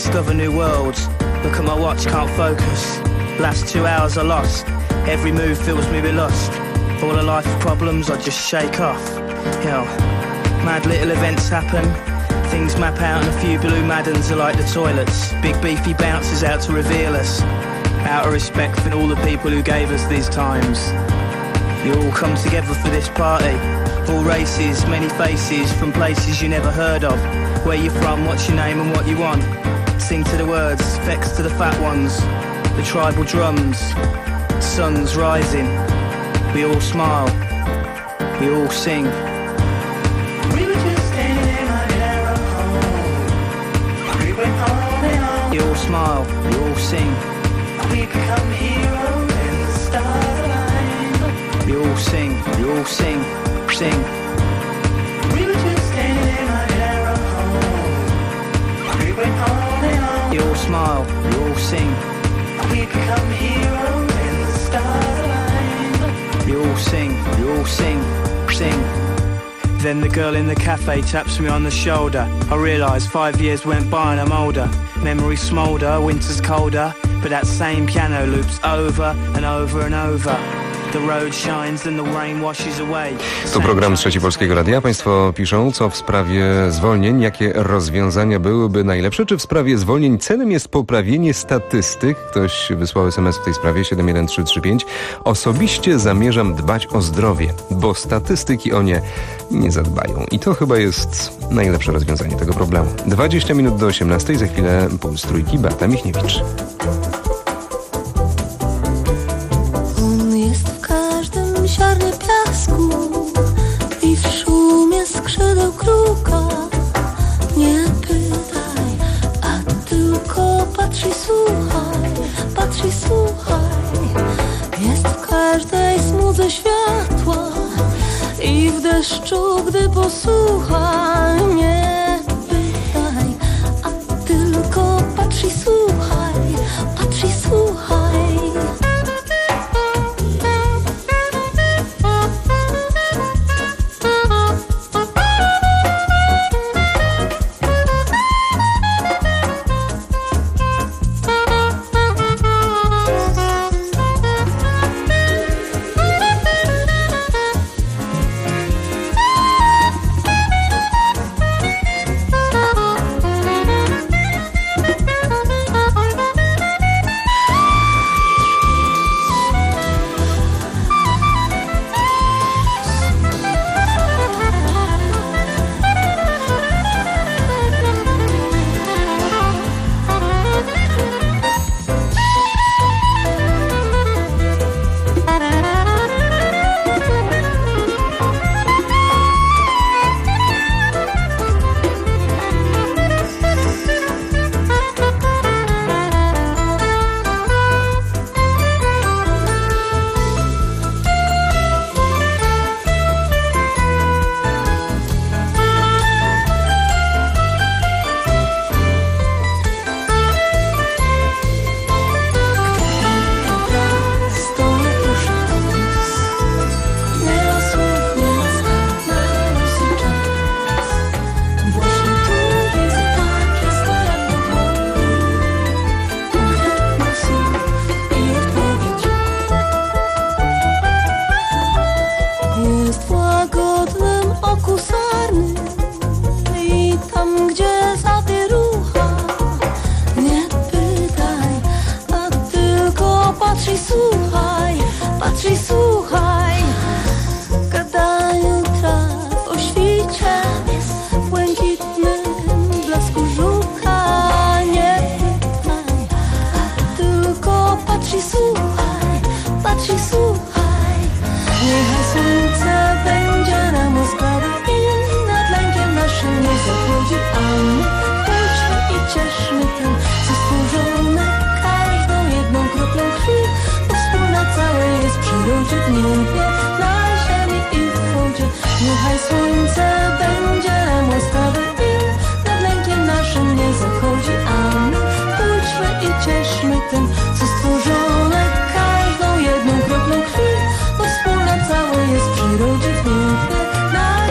discover new worlds. Look at my watch, can't focus. Last 2 hours are lost. Every move fills me with lust. All of life's problems I just shake off. Mad little events happen. Things map out and a few blue Maddens are like the toilets. Big beefy bouncers out to reveal us. Out of respect for all the people who gave us these times. You all come together for this party. All races, many faces, from places you never heard of. Where you from, what's your name and what you want. Sing to the words, vex to the fat ones. The tribal drums, sun's rising. We all smile, we all sing. We were just standing in our narrow home. We went on and on. We all smile, we all sing. We become heroes and the stars align. We all sing, we all sing, sing. We were just standing in our narrow home. We went on and on. We all smile, we all sing. We become heroes and the stars align. We all sing, we all sing, sing. Then the girl in the cafe taps me on the shoulder. I realise 5 years went by and I'm older. Memories smoulder, winter's colder. But that same piano loops over and over and over. The road shines and the rain washes away. To program Trzeci Polskiego Radia. Państwo piszą, co w sprawie zwolnień, jakie rozwiązania byłyby najlepsze, czy w sprawie zwolnień celem jest poprawienie statystyk. Ktoś wysłał SMS w tej sprawie 71335. Osobiście zamierzam dbać o zdrowie, bo statystyki o nie nie zadbają. I to chyba jest najlepsze rozwiązanie tego problemu. 20 minut do 18, za chwilę Puls Trójki, Beata Michniewicz. Ziarnie piasku i w szumie skrzydeł kruka. Nie pytaj, a tylko patrz i słuchaj, patrz i słuchaj. Jest w każdej smudze światła i w deszczu, gdy posłucha. Nie pytaj, a tylko patrz i słuchaj, patrz i słuchaj.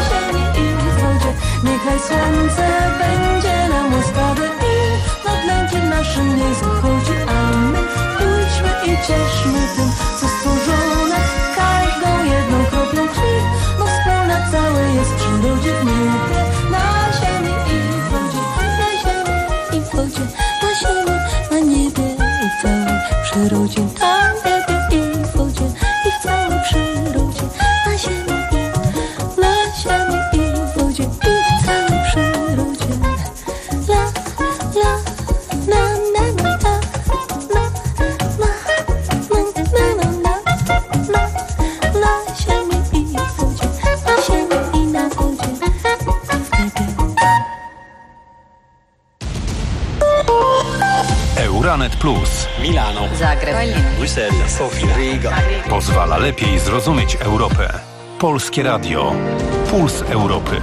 Słońce będzie nam łaskawe i nad Milano, Zagreb, Bruksela, Sofia, Riga. Pozwala lepiej zrozumieć Europę. Polskie Radio. Puls Europy.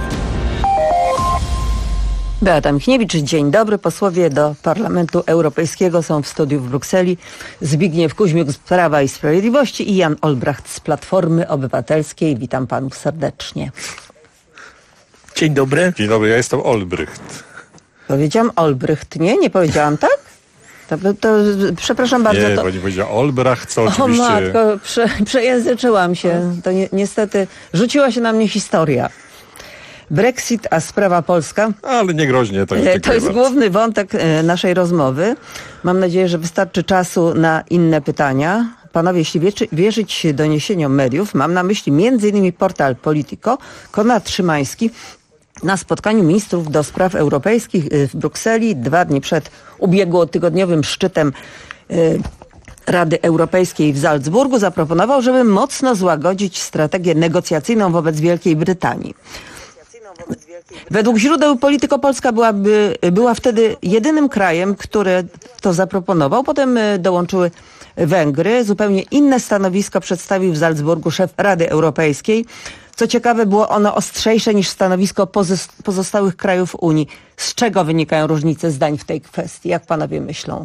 Beata Michniewicz, dzień dobry. Posłowie do Parlamentu Europejskiego są w studiu w Brukseli. Zbigniew Kuźmiuk z Prawa i Sprawiedliwości i Jan Olbracht z Platformy Obywatelskiej. Witam panów serdecznie. Dzień dobry. Dzień dobry, ja jestem Olbrycht. Powiedziałam Olbrycht, nie? Nie powiedziałam tak? To przepraszam bardzo. Nie, pani powiedziała Olbracht, co oczywiście... O matko, przejęzyczyłam się. To niestety rzuciła się na mnie historia. Brexit, a sprawa polska. Ale nie groźnie. To jest główny wątek naszej rozmowy. Mam nadzieję, że wystarczy czasu na inne pytania. Panowie, jeśli wierzyć doniesieniom mediów, mam na myśli m.in. portal Politico, Konrad Szymański na spotkaniu ministrów do spraw europejskich w Brukseli 2 dni przed ubiegłotygodniowym szczytem Rady Europejskiej w Salzburgu zaproponował, żeby mocno złagodzić strategię negocjacyjną wobec Wielkiej Brytanii. Według źródeł Politico Polska była wtedy jedynym krajem, który to zaproponował. Potem dołączyły Węgry. Zupełnie inne stanowisko przedstawił w Salzburgu szef Rady Europejskiej. Co ciekawe, było ono ostrzejsze niż stanowisko pozostałych krajów Unii. Z czego wynikają różnice zdań w tej kwestii? Jak panowie myślą?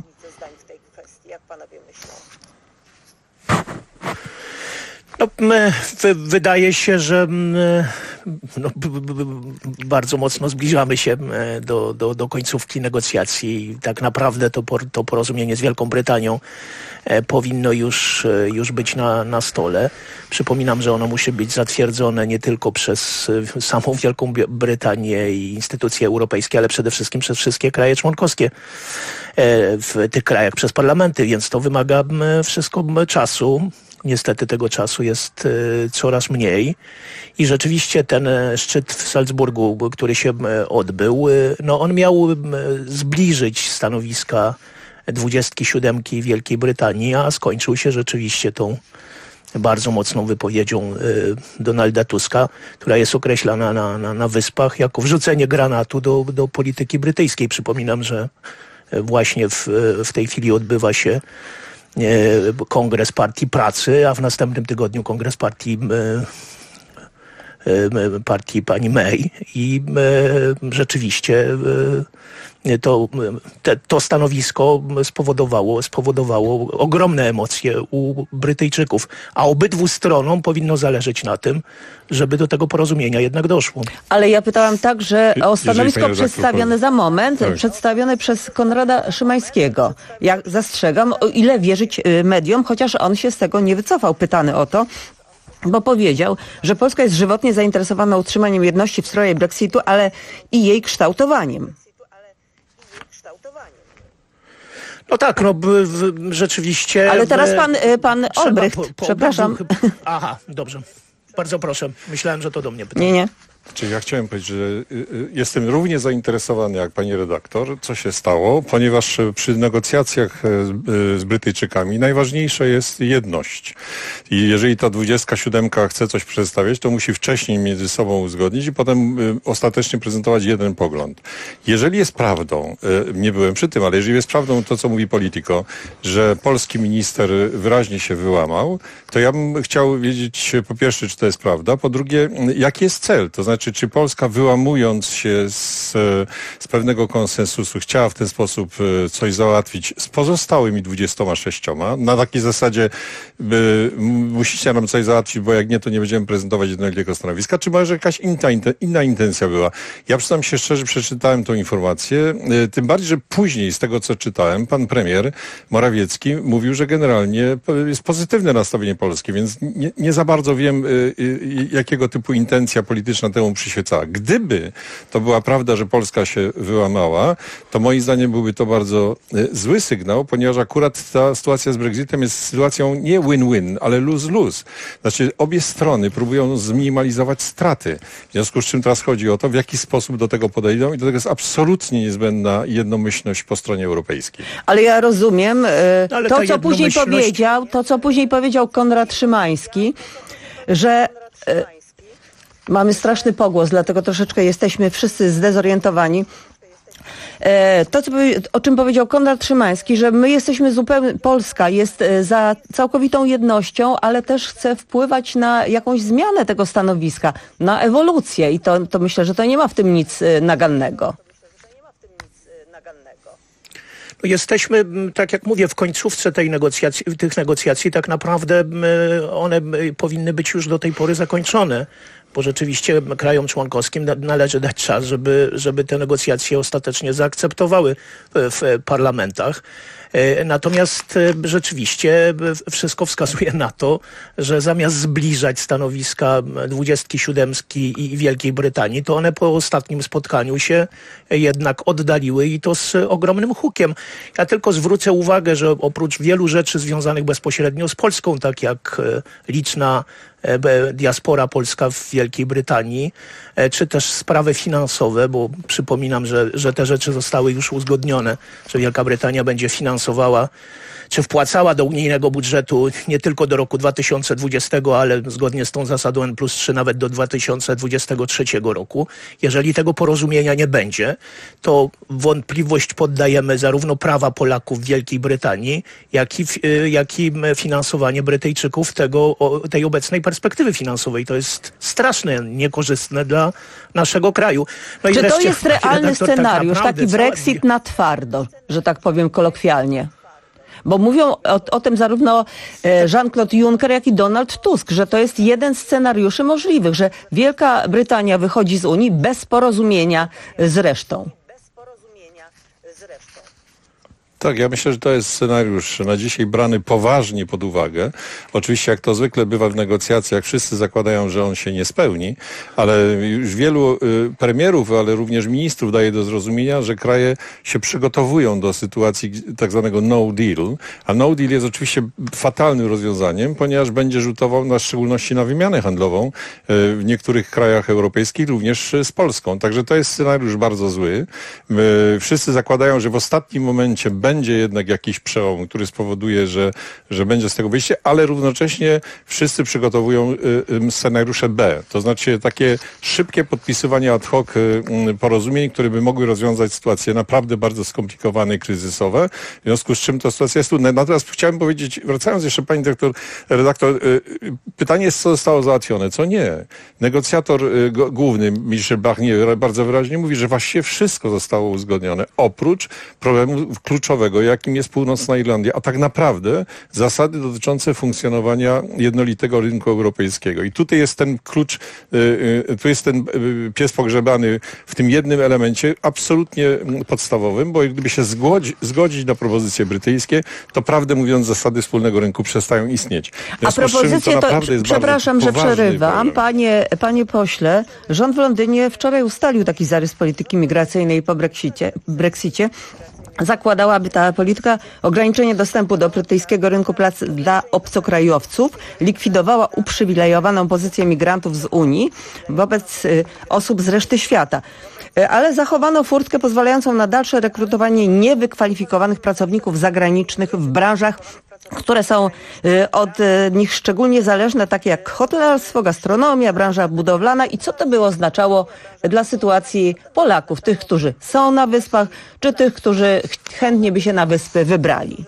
No, wydaje się, że bardzo mocno zbliżamy się do końcówki negocjacji. Tak naprawdę to porozumienie z Wielką Brytanią powinno już być na stole. Przypominam, że ono musi być zatwierdzone nie tylko przez samą Wielką Brytanię i instytucje europejskie, ale przede wszystkim przez wszystkie kraje członkowskie w tych krajach, przez parlamenty, więc to wymaga wszystko czasu. Niestety tego czasu jest coraz mniej i rzeczywiście ten szczyt w Salzburgu, który się odbył, no on miał zbliżyć stanowiska 27 Wielkiej Brytanii, a skończył się rzeczywiście tą bardzo mocną wypowiedzią Donalda Tuska, która jest określana na Wyspach jako wrzucenie granatu do polityki brytyjskiej. Przypominam, że właśnie w tej chwili odbywa się kongres Partii Pracy, a w następnym tygodniu kongres partii pani May i rzeczywiście to stanowisko spowodowało ogromne emocje u Brytyjczyków, a obydwu stronom powinno zależeć na tym, żeby do tego porozumienia jednak doszło. Ale ja pytałam także o stanowisko przedstawione za moment, przedstawione przez Konrada Szymańskiego. Ja zastrzegam, o ile wierzyć mediom, chociaż on się z tego nie wycofał, pytany o to, bo powiedział, że Polska jest żywotnie zainteresowana utrzymaniem jedności w sprawie Brexitu, ale i jej kształtowaniem. No tak, rzeczywiście... Ale teraz pan Olbrycht, przepraszam. Aha, dobrze. Bardzo proszę. Myślałem, że to do mnie pytanie. Nie. Czyli ja chciałem powiedzieć, że jestem równie zainteresowany jak pani redaktor, co się stało, ponieważ przy negocjacjach z Brytyjczykami najważniejsza jest jedność. I jeżeli ta 27 chce coś przedstawiać, to musi wcześniej między sobą uzgodnić i potem ostatecznie prezentować jeden pogląd. Jeżeli jest prawdą, nie byłem przy tym, ale jeżeli jest prawdą to, co mówi Politico, że polski minister wyraźnie się wyłamał, to ja bym chciał wiedzieć po pierwsze, czy to jest prawda, po drugie, jaki jest cel, to znaczy, czy Polska wyłamując się z pewnego konsensusu chciała w ten sposób coś załatwić z pozostałymi 26, na takiej zasadzie musicie nam coś załatwić, bo jak nie, to nie będziemy prezentować jednolitego stanowiska, czy może jakaś inna intencja była. Ja przyznam się szczerze, przeczytałem tą informację, tym bardziej, że później z tego, co czytałem, pan premier Morawiecki mówił, że generalnie jest pozytywne nastawienie Polski, więc nie za bardzo wiem, jakiego typu intencja polityczna temu przyświecała. Gdyby to była prawda, że Polska się wyłamała, to moim zdaniem byłby to bardzo zły sygnał, ponieważ akurat ta sytuacja z Brexitem jest sytuacją nie win-win, ale lose-lose. Znaczy obie strony próbują zminimalizować straty. W związku z czym teraz chodzi o to, w jaki sposób do tego podejdą i do tego jest absolutnie niezbędna jednomyślność po stronie europejskiej. Ale ja rozumiem to, co później powiedział Konrad Szymański, że mamy straszny pogłos, dlatego troszeczkę jesteśmy wszyscy zdezorientowani. To, o czym powiedział Konrad Szymański, że my jesteśmy zupełnie, Polska jest za całkowitą jednością, ale też chce wpływać na jakąś zmianę tego stanowiska, na ewolucję i to myślę, że to nie ma w tym nic nagannego. Jesteśmy, tak jak mówię, w końcówce tych negocjacji. Tak naprawdę one powinny być już do tej pory zakończone, bo rzeczywiście krajom członkowskim należy dać czas, żeby te negocjacje ostatecznie zaakceptowały w parlamentach. Natomiast rzeczywiście wszystko wskazuje na to, że zamiast zbliżać stanowiska 27 i Wielkiej Brytanii, to one po ostatnim spotkaniu się jednak oddaliły i to z ogromnym hukiem. Ja tylko zwrócę uwagę, że oprócz wielu rzeczy związanych bezpośrednio z Polską, tak jak liczna diaspora polska w Wielkiej Brytanii, czy też sprawy finansowe, bo przypominam, że te rzeczy zostały już uzgodnione, że Wielka Brytania będzie finansowała czy wpłacała do unijnego budżetu nie tylko do roku 2020, ale zgodnie z tą zasadą N+3 nawet do 2023 roku. Jeżeli tego porozumienia nie będzie, to wątpliwość poddajemy zarówno prawa Polaków w Wielkiej Brytanii, jak i finansowanie Brytyjczyków tej obecnej perspektywy finansowej. To jest straszne, niekorzystne dla naszego kraju. No czy to jest realny scenariusz, taki Brexit na twardo, że tak powiem kolokwialnie? Bo mówią o tym zarówno Jean-Claude Juncker, jak i Donald Tusk, że to jest jeden z scenariuszy możliwych, że Wielka Brytania wychodzi z Unii bez porozumienia z resztą. Tak, ja myślę, że to jest scenariusz na dzisiaj brany poważnie pod uwagę. Oczywiście, jak to zwykle bywa w negocjacjach, wszyscy zakładają, że on się nie spełni, ale już wielu premierów, ale również ministrów daje do zrozumienia, że kraje się przygotowują do sytuacji tak zwanego no deal, a no deal jest oczywiście fatalnym rozwiązaniem, ponieważ będzie rzutował w szczególności na wymianę handlową w niektórych krajach europejskich, również z Polską. Także to jest scenariusz bardzo zły. Wszyscy zakładają, że w ostatnim momencie będzie jednak jakiś przełom, który spowoduje, że będzie z tego wyjście, ale równocześnie wszyscy przygotowują scenariusze B. To znaczy takie szybkie podpisywanie ad hoc porozumień, które by mogły rozwiązać sytuacje naprawdę bardzo skomplikowane i kryzysowe. W związku z czym ta sytuacja jest trudna. Natomiast chciałem powiedzieć, wracając jeszcze pani redaktor, pytanie jest, co zostało załatwione, co nie. Negocjator główny, Michel Barnier, bardzo wyraźnie mówi, że właściwie wszystko zostało uzgodnione, oprócz problemu kluczowego, jakim jest Północna Irlandia, a tak naprawdę zasady dotyczące funkcjonowania jednolitego rynku europejskiego. I tutaj jest ten klucz, tu jest ten pies pogrzebany w tym jednym elemencie absolutnie podstawowym, bo gdyby się zgodzić na propozycje brytyjskie, to prawdę mówiąc zasady wspólnego rynku przestają istnieć. A propozycje to przepraszam, że przerywam. Panie pośle, rząd w Londynie wczoraj ustalił taki zarys polityki migracyjnej po Brexicie. Zakładałaby ta polityka ograniczenie dostępu do brytyjskiego rynku pracy dla obcokrajowców, likwidowała uprzywilejowaną pozycję migrantów z Unii wobec osób z reszty świata. Ale zachowano furtkę pozwalającą na dalsze rekrutowanie niewykwalifikowanych pracowników zagranicznych w branżach, które są od nich szczególnie zależne, takie jak hotelarstwo, gastronomia, branża budowlana. I co to by oznaczało dla sytuacji Polaków, tych, którzy są na wyspach, czy tych, którzy chętnie by się na wyspy wybrali?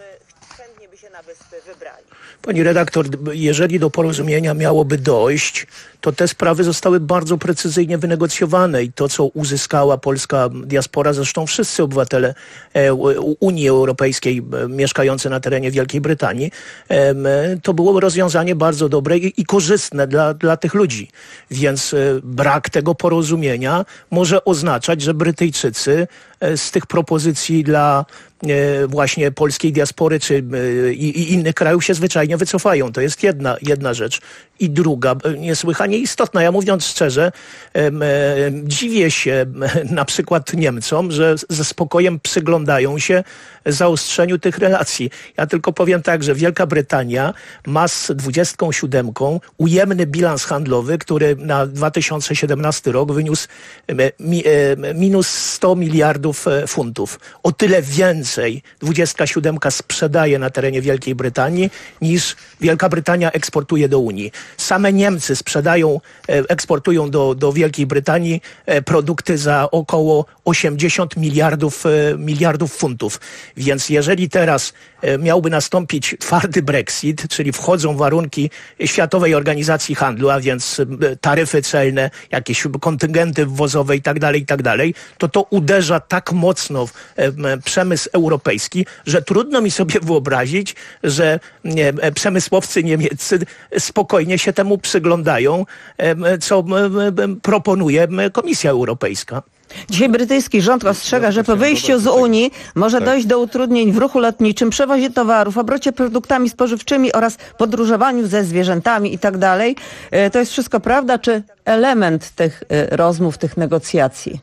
Pani redaktor, jeżeli do porozumienia miałoby dojść, to te sprawy zostały bardzo precyzyjnie wynegocjowane i to, co uzyskała polska diaspora, zresztą wszyscy obywatele Unii Europejskiej mieszkający na terenie Wielkiej Brytanii, to było rozwiązanie bardzo dobre i korzystne dla tych ludzi. Więc brak tego porozumienia może oznaczać, że Brytyjczycy z tych propozycji dla właśnie polskiej diaspory i innych krajów się zwyczajnie wycofają. To jest jedna rzecz. I druga, niesłychanie istotna. Ja mówiąc szczerze, dziwię się na przykład Niemcom, że ze spokojem przyglądają się zaostrzeniu tych relacji. Ja tylko powiem tak, że Wielka Brytania ma z 27 ujemny bilans handlowy, który na 2017 rok wyniósł minus 100 miliardów funtów. O tyle więcej 27 sprzedaje na terenie Wielkiej Brytanii niż Wielka Brytania eksportuje do Unii. Same Niemcy eksportują do Wielkiej Brytanii produkty za około 80 miliardów funtów. Więc jeżeli teraz miałby nastąpić twardy Brexit, czyli wchodzą warunki Światowej Organizacji Handlu, a więc taryfy celne, jakieś kontyngenty wwozowe i tak dalej, to uderza tak mocno w przemysł europejski, że trudno mi sobie wyobrazić, że przemysłowcy niemieccy spokojnie się temu przyglądają, co proponuje Komisja Europejska. Dzisiaj brytyjski rząd ostrzega, że po wyjściu z Unii może dojść do utrudnień w ruchu lotniczym, przewozie towarów, obrocie produktami spożywczymi oraz podróżowaniu ze zwierzętami i tak dalej. To jest wszystko prawda, czy element tych rozmów, tych negocjacji?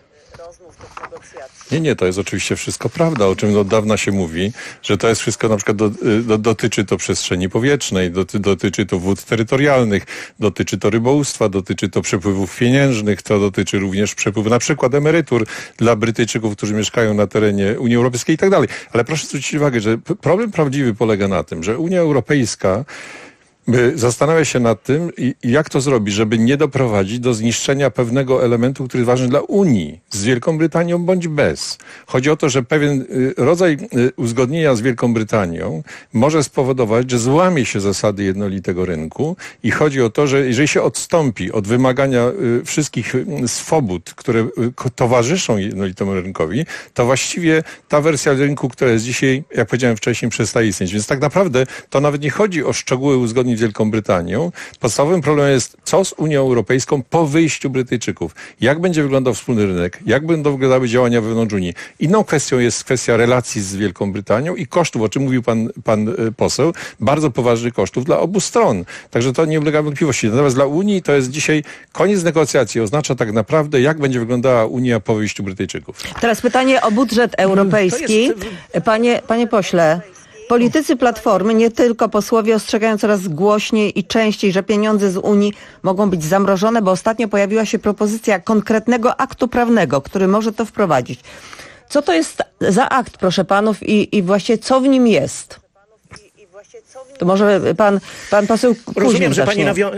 Nie, to jest oczywiście wszystko prawda, o czym od dawna się mówi, że to jest wszystko na przykład dotyczy to przestrzeni powietrznej, dotyczy to wód terytorialnych, dotyczy to rybołówstwa, dotyczy to przepływów pieniężnych, to dotyczy również przepływu na przykład emerytur dla Brytyjczyków, którzy mieszkają na terenie Unii Europejskiej i tak dalej. Ale proszę zwrócić uwagę, że problem prawdziwy polega na tym, że Unia Europejska zastanawia się nad tym, jak to zrobić, żeby nie doprowadzić do zniszczenia pewnego elementu, który jest ważny dla Unii, z Wielką Brytanią bądź bez. Chodzi o to, że pewien rodzaj uzgodnienia z Wielką Brytanią może spowodować, że złamie się zasady jednolitego rynku i chodzi o to, że jeżeli się odstąpi od wymagania wszystkich swobód, które towarzyszą jednolitemu rynkowi, to właściwie ta wersja rynku, która jest dzisiaj, jak powiedziałem wcześniej, przestaje istnieć. Więc tak naprawdę to nawet nie chodzi o szczegóły uzgodnień z Wielką Brytanią. Podstawowym problemem jest, co z Unią Europejską po wyjściu Brytyjczyków. Jak będzie wyglądał wspólny rynek? Jak będą wyglądały działania wewnątrz Unii? Inną kwestią jest kwestia relacji z Wielką Brytanią i kosztów, o czym mówił pan poseł, bardzo poważnych kosztów dla obu stron. Także to nie ulega wątpliwości. Natomiast dla Unii to jest dzisiaj koniec negocjacji. Oznacza tak naprawdę, jak będzie wyglądała Unia po wyjściu Brytyjczyków. Teraz pytanie o budżet europejski. Panie pośle, politycy Platformy, nie tylko posłowie, ostrzegają coraz głośniej i częściej, że pieniądze z Unii mogą być zamrożone, bo ostatnio pojawiła się propozycja konkretnego aktu prawnego, który może to wprowadzić. Co to jest za akt, proszę panów, i właściwie co w nim jest? To może pan poseł Kuźmiuk Rozumiem, że zacznie. pani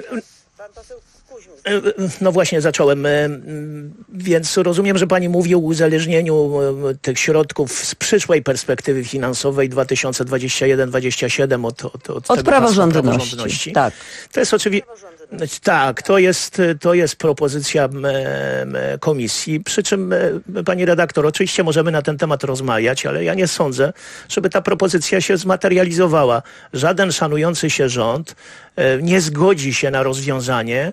No właśnie zacząłem, więc rozumiem, że pani mówi o uzależnieniu tych środków z przyszłej perspektywy finansowej 2021-2027 od praworządności. Tak. To jest oczywiście... Tak, to jest propozycja komisji, przy czym, pani redaktor, oczywiście możemy na ten temat rozmawiać, ale ja nie sądzę, żeby ta propozycja się zmaterializowała. Żaden szanujący się rząd nie zgodzi się na rozwiązanie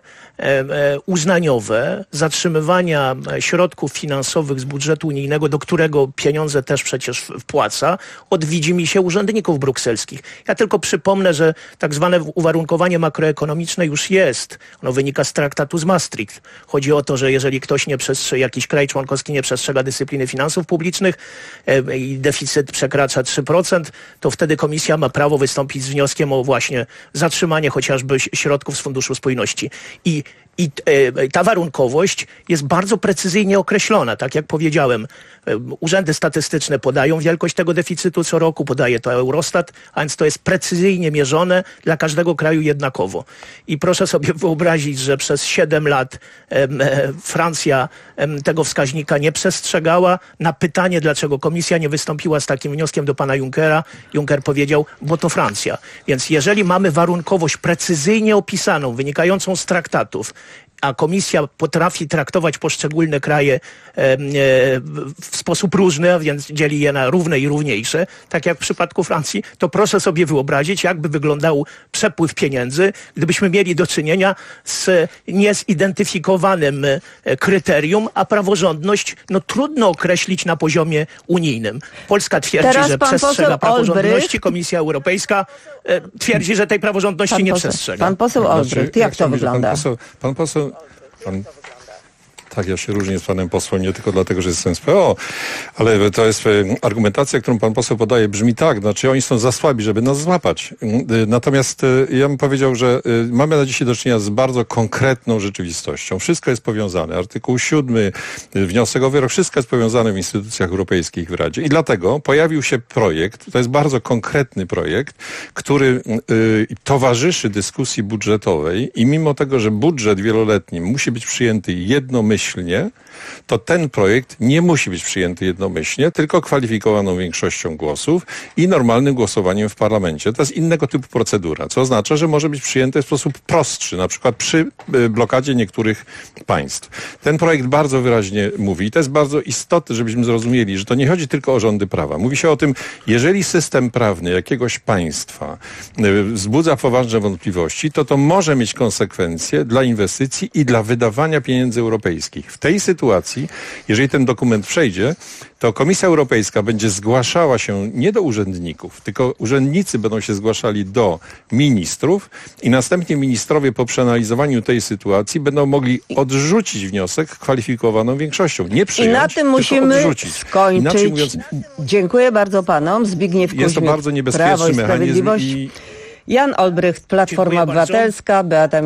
uznaniowe zatrzymywania środków finansowych z budżetu unijnego, do którego pieniądze też przecież wpłaca, od widzimisię urzędników brukselskich. Ja tylko przypomnę, że tak zwane uwarunkowanie makroekonomiczne już jest. Ono wynika z traktatu z Maastricht. Chodzi o to, że jeżeli ktoś jakiś kraj członkowski nie przestrzega dyscypliny finansów publicznych i deficyt przekracza 3%, to wtedy komisja ma prawo wystąpić z wnioskiem o właśnie zatrzymanie chociażby środków z Funduszu Spójności. I ta warunkowość jest bardzo precyzyjnie określona. Tak jak powiedziałem, urzędy statystyczne podają wielkość tego deficytu co roku, podaje to Eurostat, a więc to jest precyzyjnie mierzone dla każdego kraju jednakowo. I proszę sobie wyobrazić, że przez 7 lat Francja tego wskaźnika nie przestrzegała. Na pytanie, dlaczego komisja nie wystąpiła z takim wnioskiem do pana Junckera, Juncker powiedział, bo to Francja. Więc jeżeli mamy warunkowość precyzyjnie opisaną, wynikającą z traktatów, a komisja potrafi traktować poszczególne kraje w sposób różny, a więc dzieli je na równe i równiejsze, tak jak w przypadku Francji, to proszę sobie wyobrazić, jakby wyglądał przepływ pieniędzy, gdybyśmy mieli do czynienia z niezidentyfikowanym kryterium, a praworządność trudno określić na poziomie unijnym. Polska twierdzi, że przestrzega praworządności, Komisja Europejska twierdzi, że tej praworządności nie przestrzega. Pan poseł Olbrycht, jak to wygląda? Tak, ja się różnię z panem posłem nie tylko dlatego, że jestem z PO, ale to jest argumentacja, którą pan poseł podaje, brzmi tak, znaczy oni są za słabi, żeby nas złapać. Natomiast ja bym powiedział, że mamy na dzisiaj do czynienia z bardzo konkretną rzeczywistością. Wszystko jest powiązane. Artykuł 7, wniosek o wyrok, wszystko jest powiązane w instytucjach europejskich w Radzie. I dlatego pojawił się projekt, to jest bardzo konkretny projekt, który towarzyszy dyskusji budżetowej i mimo tego, że budżet wieloletni musi być przyjęty jednomyślnie, to ten projekt nie musi być przyjęty jednomyślnie, tylko kwalifikowaną większością głosów i normalnym głosowaniem w parlamencie. To jest innego typu procedura, co oznacza, że może być przyjęty w sposób prostszy, na przykład przy blokadzie niektórych państw. Ten projekt bardzo wyraźnie mówi, i to jest bardzo istotne, żebyśmy zrozumieli, że to nie chodzi tylko o rządy prawa. Mówi się o tym, jeżeli system prawny jakiegoś państwa wzbudza poważne wątpliwości, to może mieć konsekwencje dla inwestycji i dla wydawania pieniędzy europejskich. W tej sytuacji, jeżeli ten dokument przejdzie, to Komisja Europejska będzie zgłaszała się nie do urzędników, tylko urzędnicy będą się zgłaszali do ministrów i następnie ministrowie po przeanalizowaniu tej sytuacji będą mogli odrzucić wniosek kwalifikowaną większością. Nie przyjąć, i na tym musimy odrzucić. skończyć. Mówiąc, dziękuję bardzo panom. Zbigniew Kuźmiuk, jest to bardzo niebezpieczny Prawo i mechanizm. Sprawiedliwość. Jan Olbrycht, Platforma Obywatelska, Beata